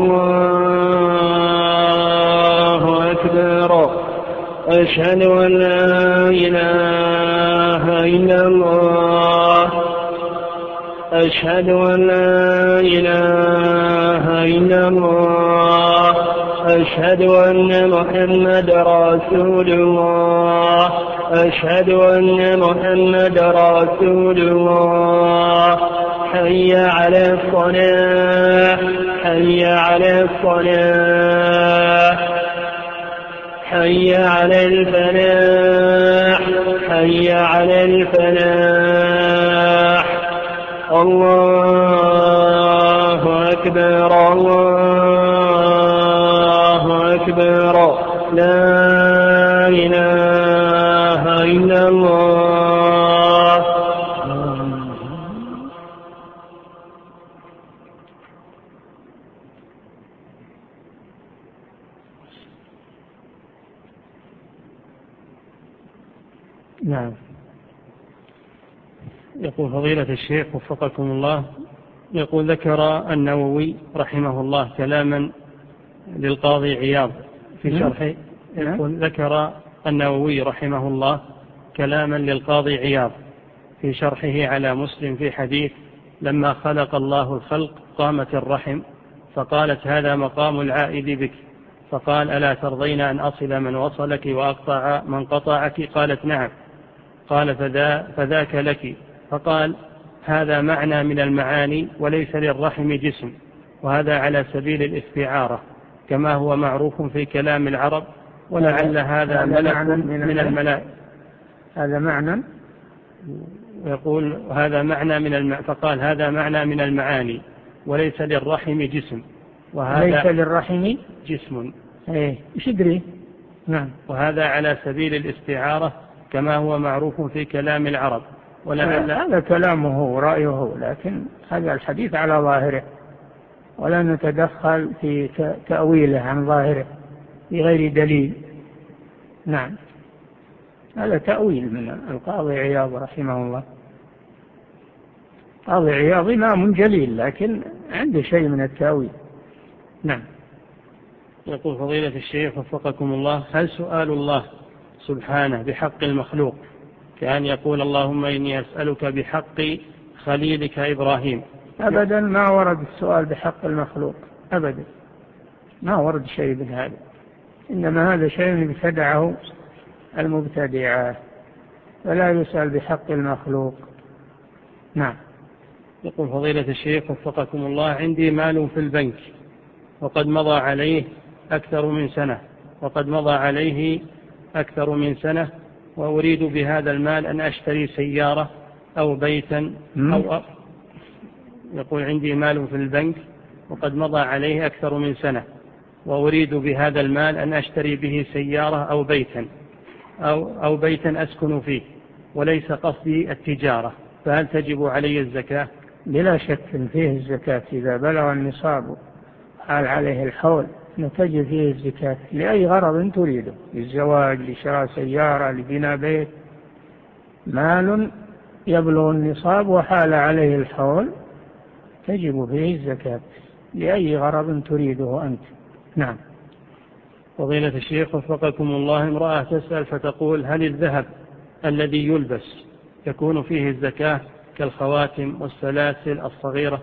الله أكبر أشهد أن لا إله إلا الله أشهد أن لا إله إلا الله أشهد أن محمد رسول الله أشهد أن محمدا رسول الله. حي على الصلاة حي على الصلاة حي على الفلاح حي على الفلاح. الله أكبر الله أكبر لا إله إلا الله. نعم. يقول فضيلة الشيخ وفقكم الله، يقول ذكر النووي رحمه الله كلاما للقاضي عياض في شرحه. يقول ذكر النووي رحمه الله كلاما للقاضي عياض في شرحه على مسلم في حديث: لما خلق الله الخلق قامت الرحم فقالت هذا مقام العائد بك، فقال ألا ترضين أن أصل من وصلك وأقطع من قطعك؟ قالت نعم. قال فذا فذاك لك. فقال هذا معنى من المعاني وليس للرحم جسم، وهذا على سبيل الاستعارة كما هو معروف في كلام العرب، ولعل هذا ملك من الملائكة. هذا معنى يقول هذا معنى من الم... فقال هذا معنى من المعاني وليس للرحم جسم، وهذا ليس للرحم جسم. ايه ايش يدري؟ نعم. وهذا على سبيل الاستعارة كما هو معروف في كلام العرب، ولعل هذا كلامه ورأيه، لكن هذا الحديث على ظاهره ولا نتدخل في تأويله عن ظاهره بغير دليل. نعم، هذا تأويل من القاضي عياض رحمه الله. قاضي عياض إمام جليل لكن عنده شيء من التأويل. نعم. يقول فضيلة الشيخ وفقكم الله: هل سؤال الله سبحانه بحق المخلوق كأن يقول اللهم إني أسألك بحق خليلك إبراهيم؟ أبدا ما ورد السؤال بحق المخلوق أبدا، ما ورد شيء من هذا، إنما هذا شيء ابتدعه المبتدعة، فلا يسأل بحق المخلوق. نعم. يقول فضيلة الشيخ وفقكم الله: عندي مال في البنك وقد مضى عليه أكثر من سنة وقد مضى عليه أكثر من سنة وأريد بهذا المال أن أشتري سيارة أو بيتا أو أ... يقول عندي مال في البنك وقد مضى عليه أكثر من سنة وأريد بهذا المال أن أشتري به سيارة أو بيتا أو, أو بيتا أسكن فيه وليس قصدي التجارة، فهل تجب علي الزكاة؟ بلا شك فيه الزكاة إذا بلغ النصاب حال عليه الحول نتجب فيه الزكاة لأي غرض تريده، للزواج، لشراء سيارة، لبناء بيت. مال يبلغ النصاب وحال عليه الحول تجب فيه الزكاة لأي غرض تريده أنت. نعم. فضيلة الشيخ وفقكم الله، امرأة تسأل فتقول: هل الذهب الذي يلبس يكون فيه الزكاة كالخواتم والسلاسل الصغيرة؟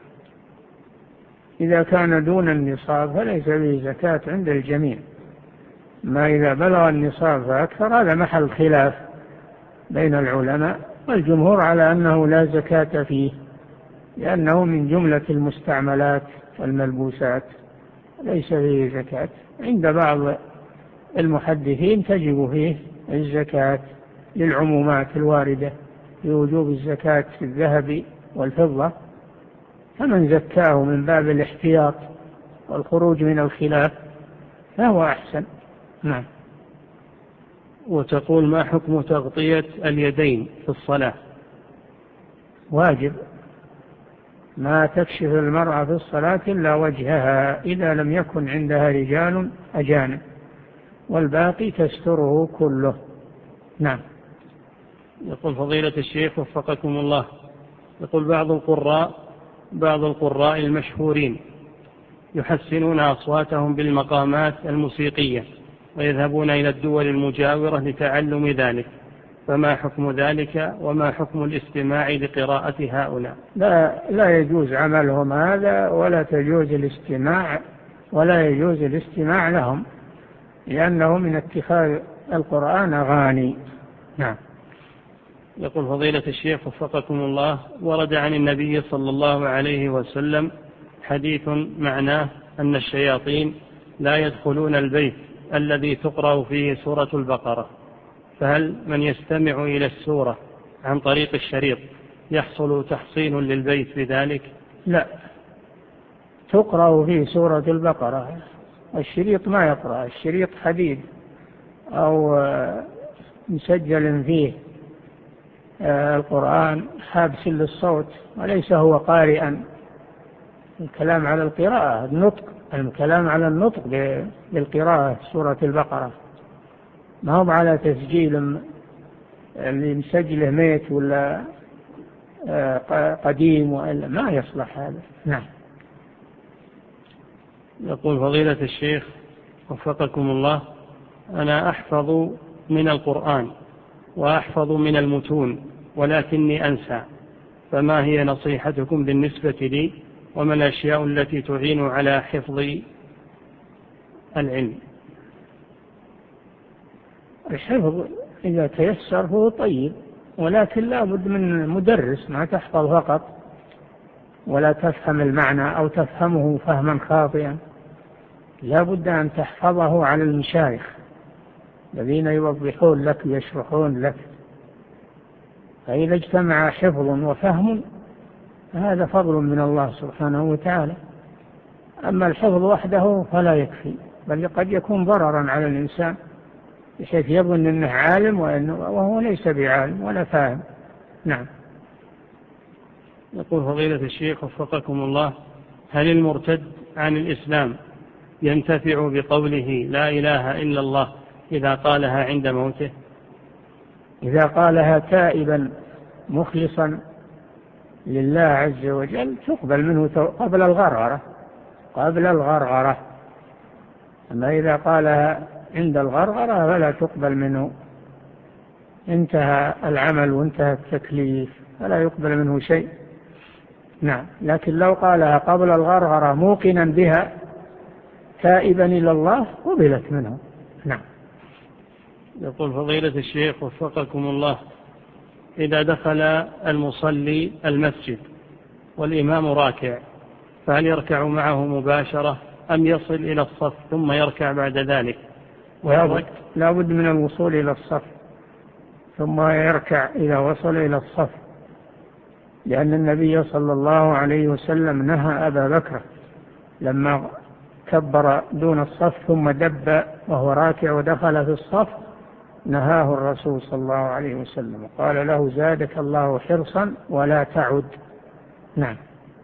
إذا كان دون النصاب فليس فيه زكاة عند الجميع، ما إذا بلغ النصاب فأكثر هذا محل خلاف بين العلماء، والجمهور على أنه لا زكاة فيه لأنه من جملة المستعملات والملبوسات ليس فيه زكاة. عند بعض المحدثين تجب فيه الزكاة للعمومات الواردة في وجوب الزكاة في الذهب والفضة، فمن زكاه من باب الاحتياط والخروج من الخلاف فهو أحسن. نعم. وتقول: ما حكم تغطية اليدين في الصلاة؟ واجب، ما تكشف المرأة في الصلاة إلا وجهها إذا لم يكن عندها رجال أجانب، والباقي تستره كله. نعم. يقول فضيلة الشيخ وفقكم الله، يقول بعض القراء بعض القراء المشهورين يحسنون أصواتهم بالمقامات الموسيقية ويذهبون إلى الدول المجاورة لتعلم ذلك، فما حكم ذلك وما حكم الاستماع لقراءة هؤلاء؟ لا, لا يجوز عملهم هذا، ولا تجوز الاستماع ولا يجوز الاستماع لهم، لأنه من اتخاذ القرآن أغاني نعم. يقول فضيلة الشيخ وفقكم الله، ورد عن النبي صلى الله عليه وسلم حديث معناه أن الشياطين لا يدخلون البيت الذي تقرأ فيه سورة البقرة، فهل من يستمع إلى السورة عن طريق الشريط يحصل تحصين للبيت بذلك؟ لا، تقرأ فيه سورة البقرة، الشريط ما يقرأ، الشريط حديد أو مسجل فيه القرآن حابس للصوت وليس هو قارئا. الكلام على القراءة، النطق، الكلام على النطق بالقراءة سورة البقرة، ما هو على تسجيل اللي مسجله ميت ولا قديم وإلا ما يصلح هذا. نعم. يقول فضيلة الشيخ وفقكم الله، أنا أحفظ من القرآن وأحفظ من المتون ولكني أنسى، فما هي نصيحتكم بالنسبة لي وما الأشياء التي تعين على حفظ العلم؟ الحفظ إذا تيسر هو طيب، ولكن لا بد من مدرس، ما تحفظ فقط ولا تفهم المعنى أو تفهمه فهما خاطئا، لا بد أن تحفظه على المشايخ الذين يوضحون لك ويشرحون لك. فإذا اجتمع حفظ وفهم هذا فضل من الله سبحانه وتعالى. أما الحفظ وحده فلا يكفي، بل قد يكون ضررا على الإنسان بحيث يظن أنه عالم وهو ليس بعالم ولا فاهم. نعم. يقول فضيلة الشيخ وفقكم الله، هل المرتد عن الإسلام ينتفع بقوله لا إله إلا الله إذا قالها عند موته؟ إذا قالها تائبا مخلصا لله عز وجل تقبل منه قبل الغرغرة قبل الغرغرة أما إذا قالها عند الغرغرة فلا تقبل منه، انتهى العمل وانتهى التكليف فلا يقبل منه شيء. نعم. لكن لو قالها قبل الغرغرة موقنا بها تائبا إلى الله قبلت منه. نعم. يقول فضيلة الشيخ وفقكم الله، إذا دخل المصلي المسجد والإمام راكع فهل يركع معه مباشرة أم يصل إلى الصف ثم يركع بعد ذلك؟ لا بد من الوصول إلى الصف ثم يركع إذا وصل إلى الصف، لأن النبي صلى الله عليه وسلم نهى أبا بكر لما كبر دون الصف ثم دب وهو راكع ودخل في الصف، نهاه الرسول صلى الله عليه وسلم قال له زادك الله حرصا ولا تعد. نعم.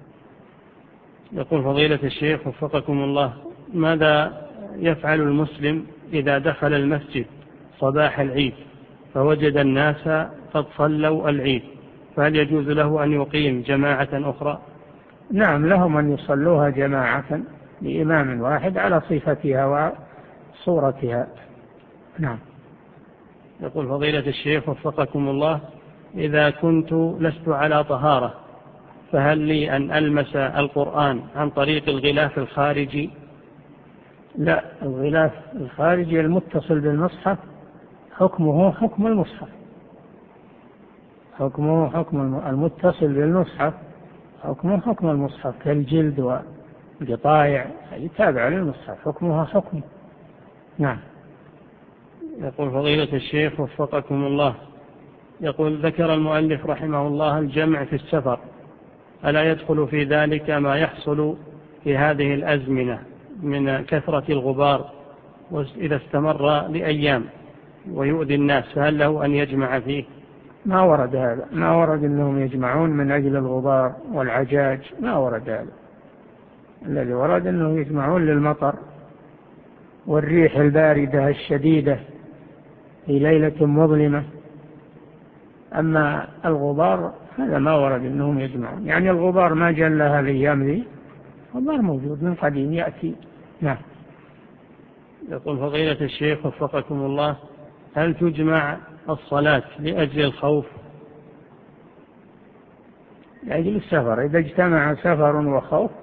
يقول فضيلة الشيخ وفقكم الله، ماذا يفعل المسلم إذا دخل المسجد صباح العيد فوجد الناس قد صلوا العيد، فهل يجوز له أن يقيم جماعة أخرى؟ نعم، لهم أن يصلوها جماعة لإمام واحد على صفتها وصورتها. نعم. يقول فضيلة الشيخ وفقكم الله، إذا كنت لست على طهارة فهل لي أن ألمس القرآن عن طريق الغلاف الخارجي؟ لا، الغلاف الخارجي المتصل بالمصحف حكمه حكم المصحف، حكمه حكم المتصل بالمصحف حكمه حكم المصحف كالجلد والقطايع يتابع للمصحف حكمها حكم. نعم. يقول فضيلة الشيخ وفقكم الله، يقول ذكر المؤلف رحمه الله الجمع في السفر، ألا يدخل في ذلك ما يحصل في هذه الأزمنة من كثرة الغبار وإذا استمر لأيام ويؤذي الناس، فهل له أن يجمع فيه؟ ما ورد هذا، ما ورد أنهم يجمعون من أجل الغبار والعجاج، ما ورد هذا. الذي ورد أنهم يجمعون للمطر والريح الباردة الشديدة في ليلة مظلمة. أما الغبار هذا ما ورد أنهم يجمعون، يعني الغبار ما جل هذه الأيام ذي، الغبار موجود من قديم يأتي. نعم. يقول فضيلة الشيخ وفقكم الله، هل تجمع الصلاة لأجل الخوف؟ لأجل السفر، إذا اجتمع سفر وخوف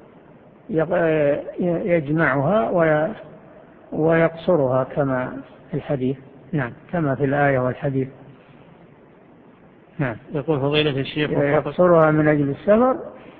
يجمعها ويقصرها كما في الحديث. نعم، كما في الآية والحديث. نعم. يقول فضيلة الشيخ يقصرها من أجل السفر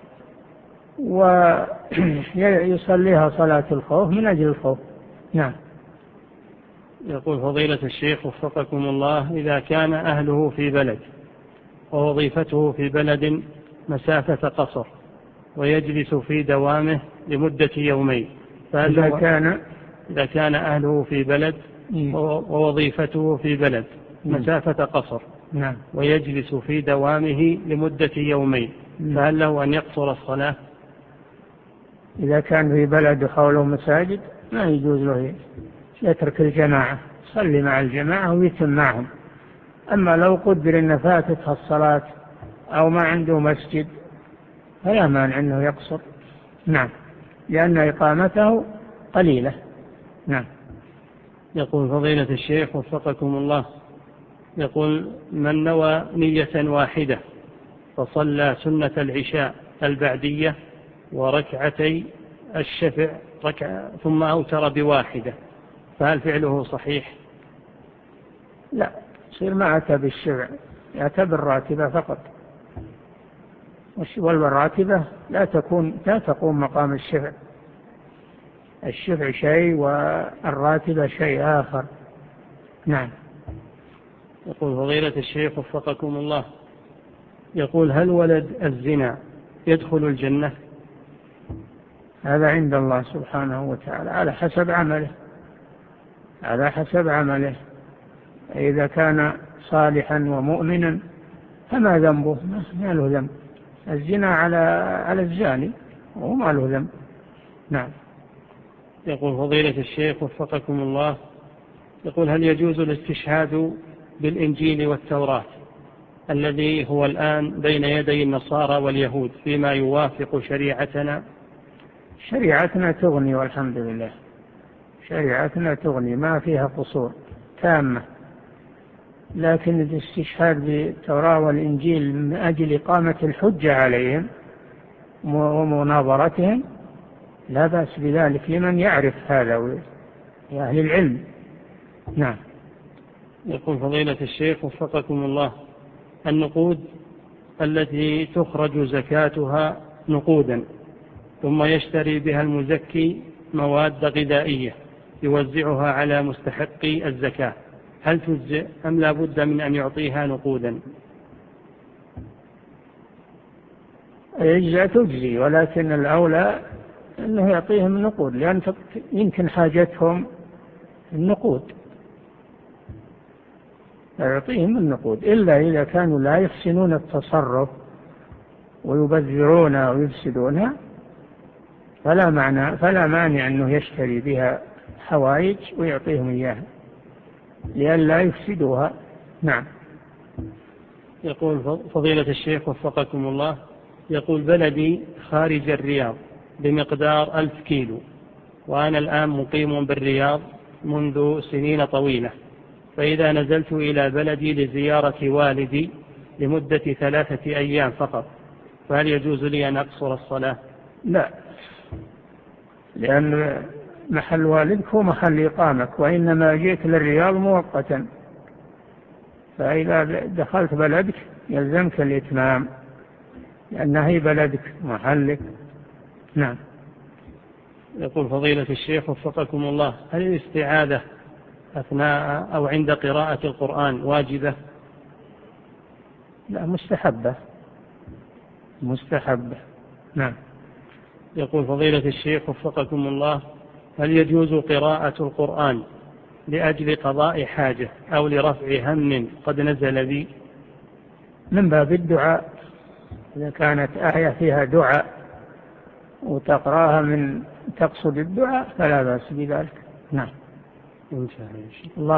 ويصليها صلاة الخوف من أجل الخوف. نعم. يقول فضيلة الشيخ وفقكم الله، إذا كان أهله في بلد ووظيفته في بلد مسافة قصر ويجلس في دوامه لمدة يومين، فهل إذا كان إذا كان أهله في بلد ووظيفته في بلد مسافة قصر نعم. ويجلس في دوامه لمدة يومين، فهل له أن يقصر الصلاة؟ إذا كان في بلد حوله مساجد ما يجوز له يترك الجماعة، صلي مع الجماعة ويتم معهم. أما لو قدر أن فاتتها الصلاة أو ما عنده مسجد فلا مانع أنه يقصر. نعم، لأن إقامته قليلة. نعم. يقول فضيلة الشيخ وفقكم الله، يقول من نوى نية واحدة فصلى سنة العشاء البعدية وركعتي الشفع ركعة ثم أوتر بواحدة، فهل فعله صحيح؟ لا، يصير ما أتى بالشفع، يأتى بالراتبة فقط، والراتبة لا تكون لا تقوم مقام الشفع. الشفع شيء والراتبة شيء آخر. نعم. يقول فضيلة الشيخ وفقكم الله، يقول هل ولد الزنا يدخل الجنة؟ هذا عند الله سبحانه وتعالى على حسب عمله، على حسب عمله. إذا كان صالحا ومؤمنا فما ذنبه؟ ما له ذنب. الزنا على على الزاني وما له ذنب. نعم. يقول فضيلة الشيخ وفقكم الله، يقول هل يجوز الاستشهاد بالإنجيل والتوراة الذي هو الآن بين يدي النصارى واليهود فيما يوافق شريعتنا؟ شريعتنا تغني والحمد لله، شريعتنا تغني ما فيها قصور تامة، لكن الاستشهاد بالتوراة والإنجيل من أجل إقامة الحجة عليهم ومناظرتهم لا بأس بذلك لمن يعرف هذا يا أهل العلم. نعم. يقول فضيلة الشيخ وفقكم الله، النقود التي تخرج زكاتها نقودا ثم يشتري بها المزكي مواد غذائية يوزعها على مستحقي الزكاة، هل تجزئ أم لا بد من أن يعطيها نقودا؟ يجزئ تجزي، ولكن الأولى أنه يعطيهم النقود، لأن يمكن حاجتهم النقود، يعطيهم النقود، إلا إذا كانوا لا يحسنون التصرف ويبذرونها ويفسدونها فلا معنى فلا مانع أنه يشتري بها حوائج ويعطيهم إياها لئلا يفسدوها. نعم. يقول فضيلة الشيخ وفقكم الله، يقول بلدي خارج الرياض بمقدار ألف كيلو، وأنا الآن مقيم بالرياض منذ سنين طويلة، فإذا نزلت إلى بلدي لزيارة والدي لمدة ثلاثة أيام فقط فهل يجوز لي أن أقصر الصلاة؟ لا، لأن محل والدك هو محل إقامك، وإنما جئت للرياض مؤقتا، فإذا دخلت بلدك يلزمك الإتمام لأنها هي بلدك محلك. نعم. يقول فضيلة الشيخ وفقكم الله، هل الاستعاذة أثناء أو عند قراءة القرآن واجبة؟ لا، مستحبة مستحبة. نعم. يقول فضيلة الشيخ وفقكم الله، هل يجوز قراءة القرآن لأجل قضاء حاجة أو لرفع هم قد نزل بي؟ من باب الدعاء، إذا كانت آية فيها دعاء وتقرأها من تقصد الدعاء فلا بأس بذلك. نعم. إن شاء الله.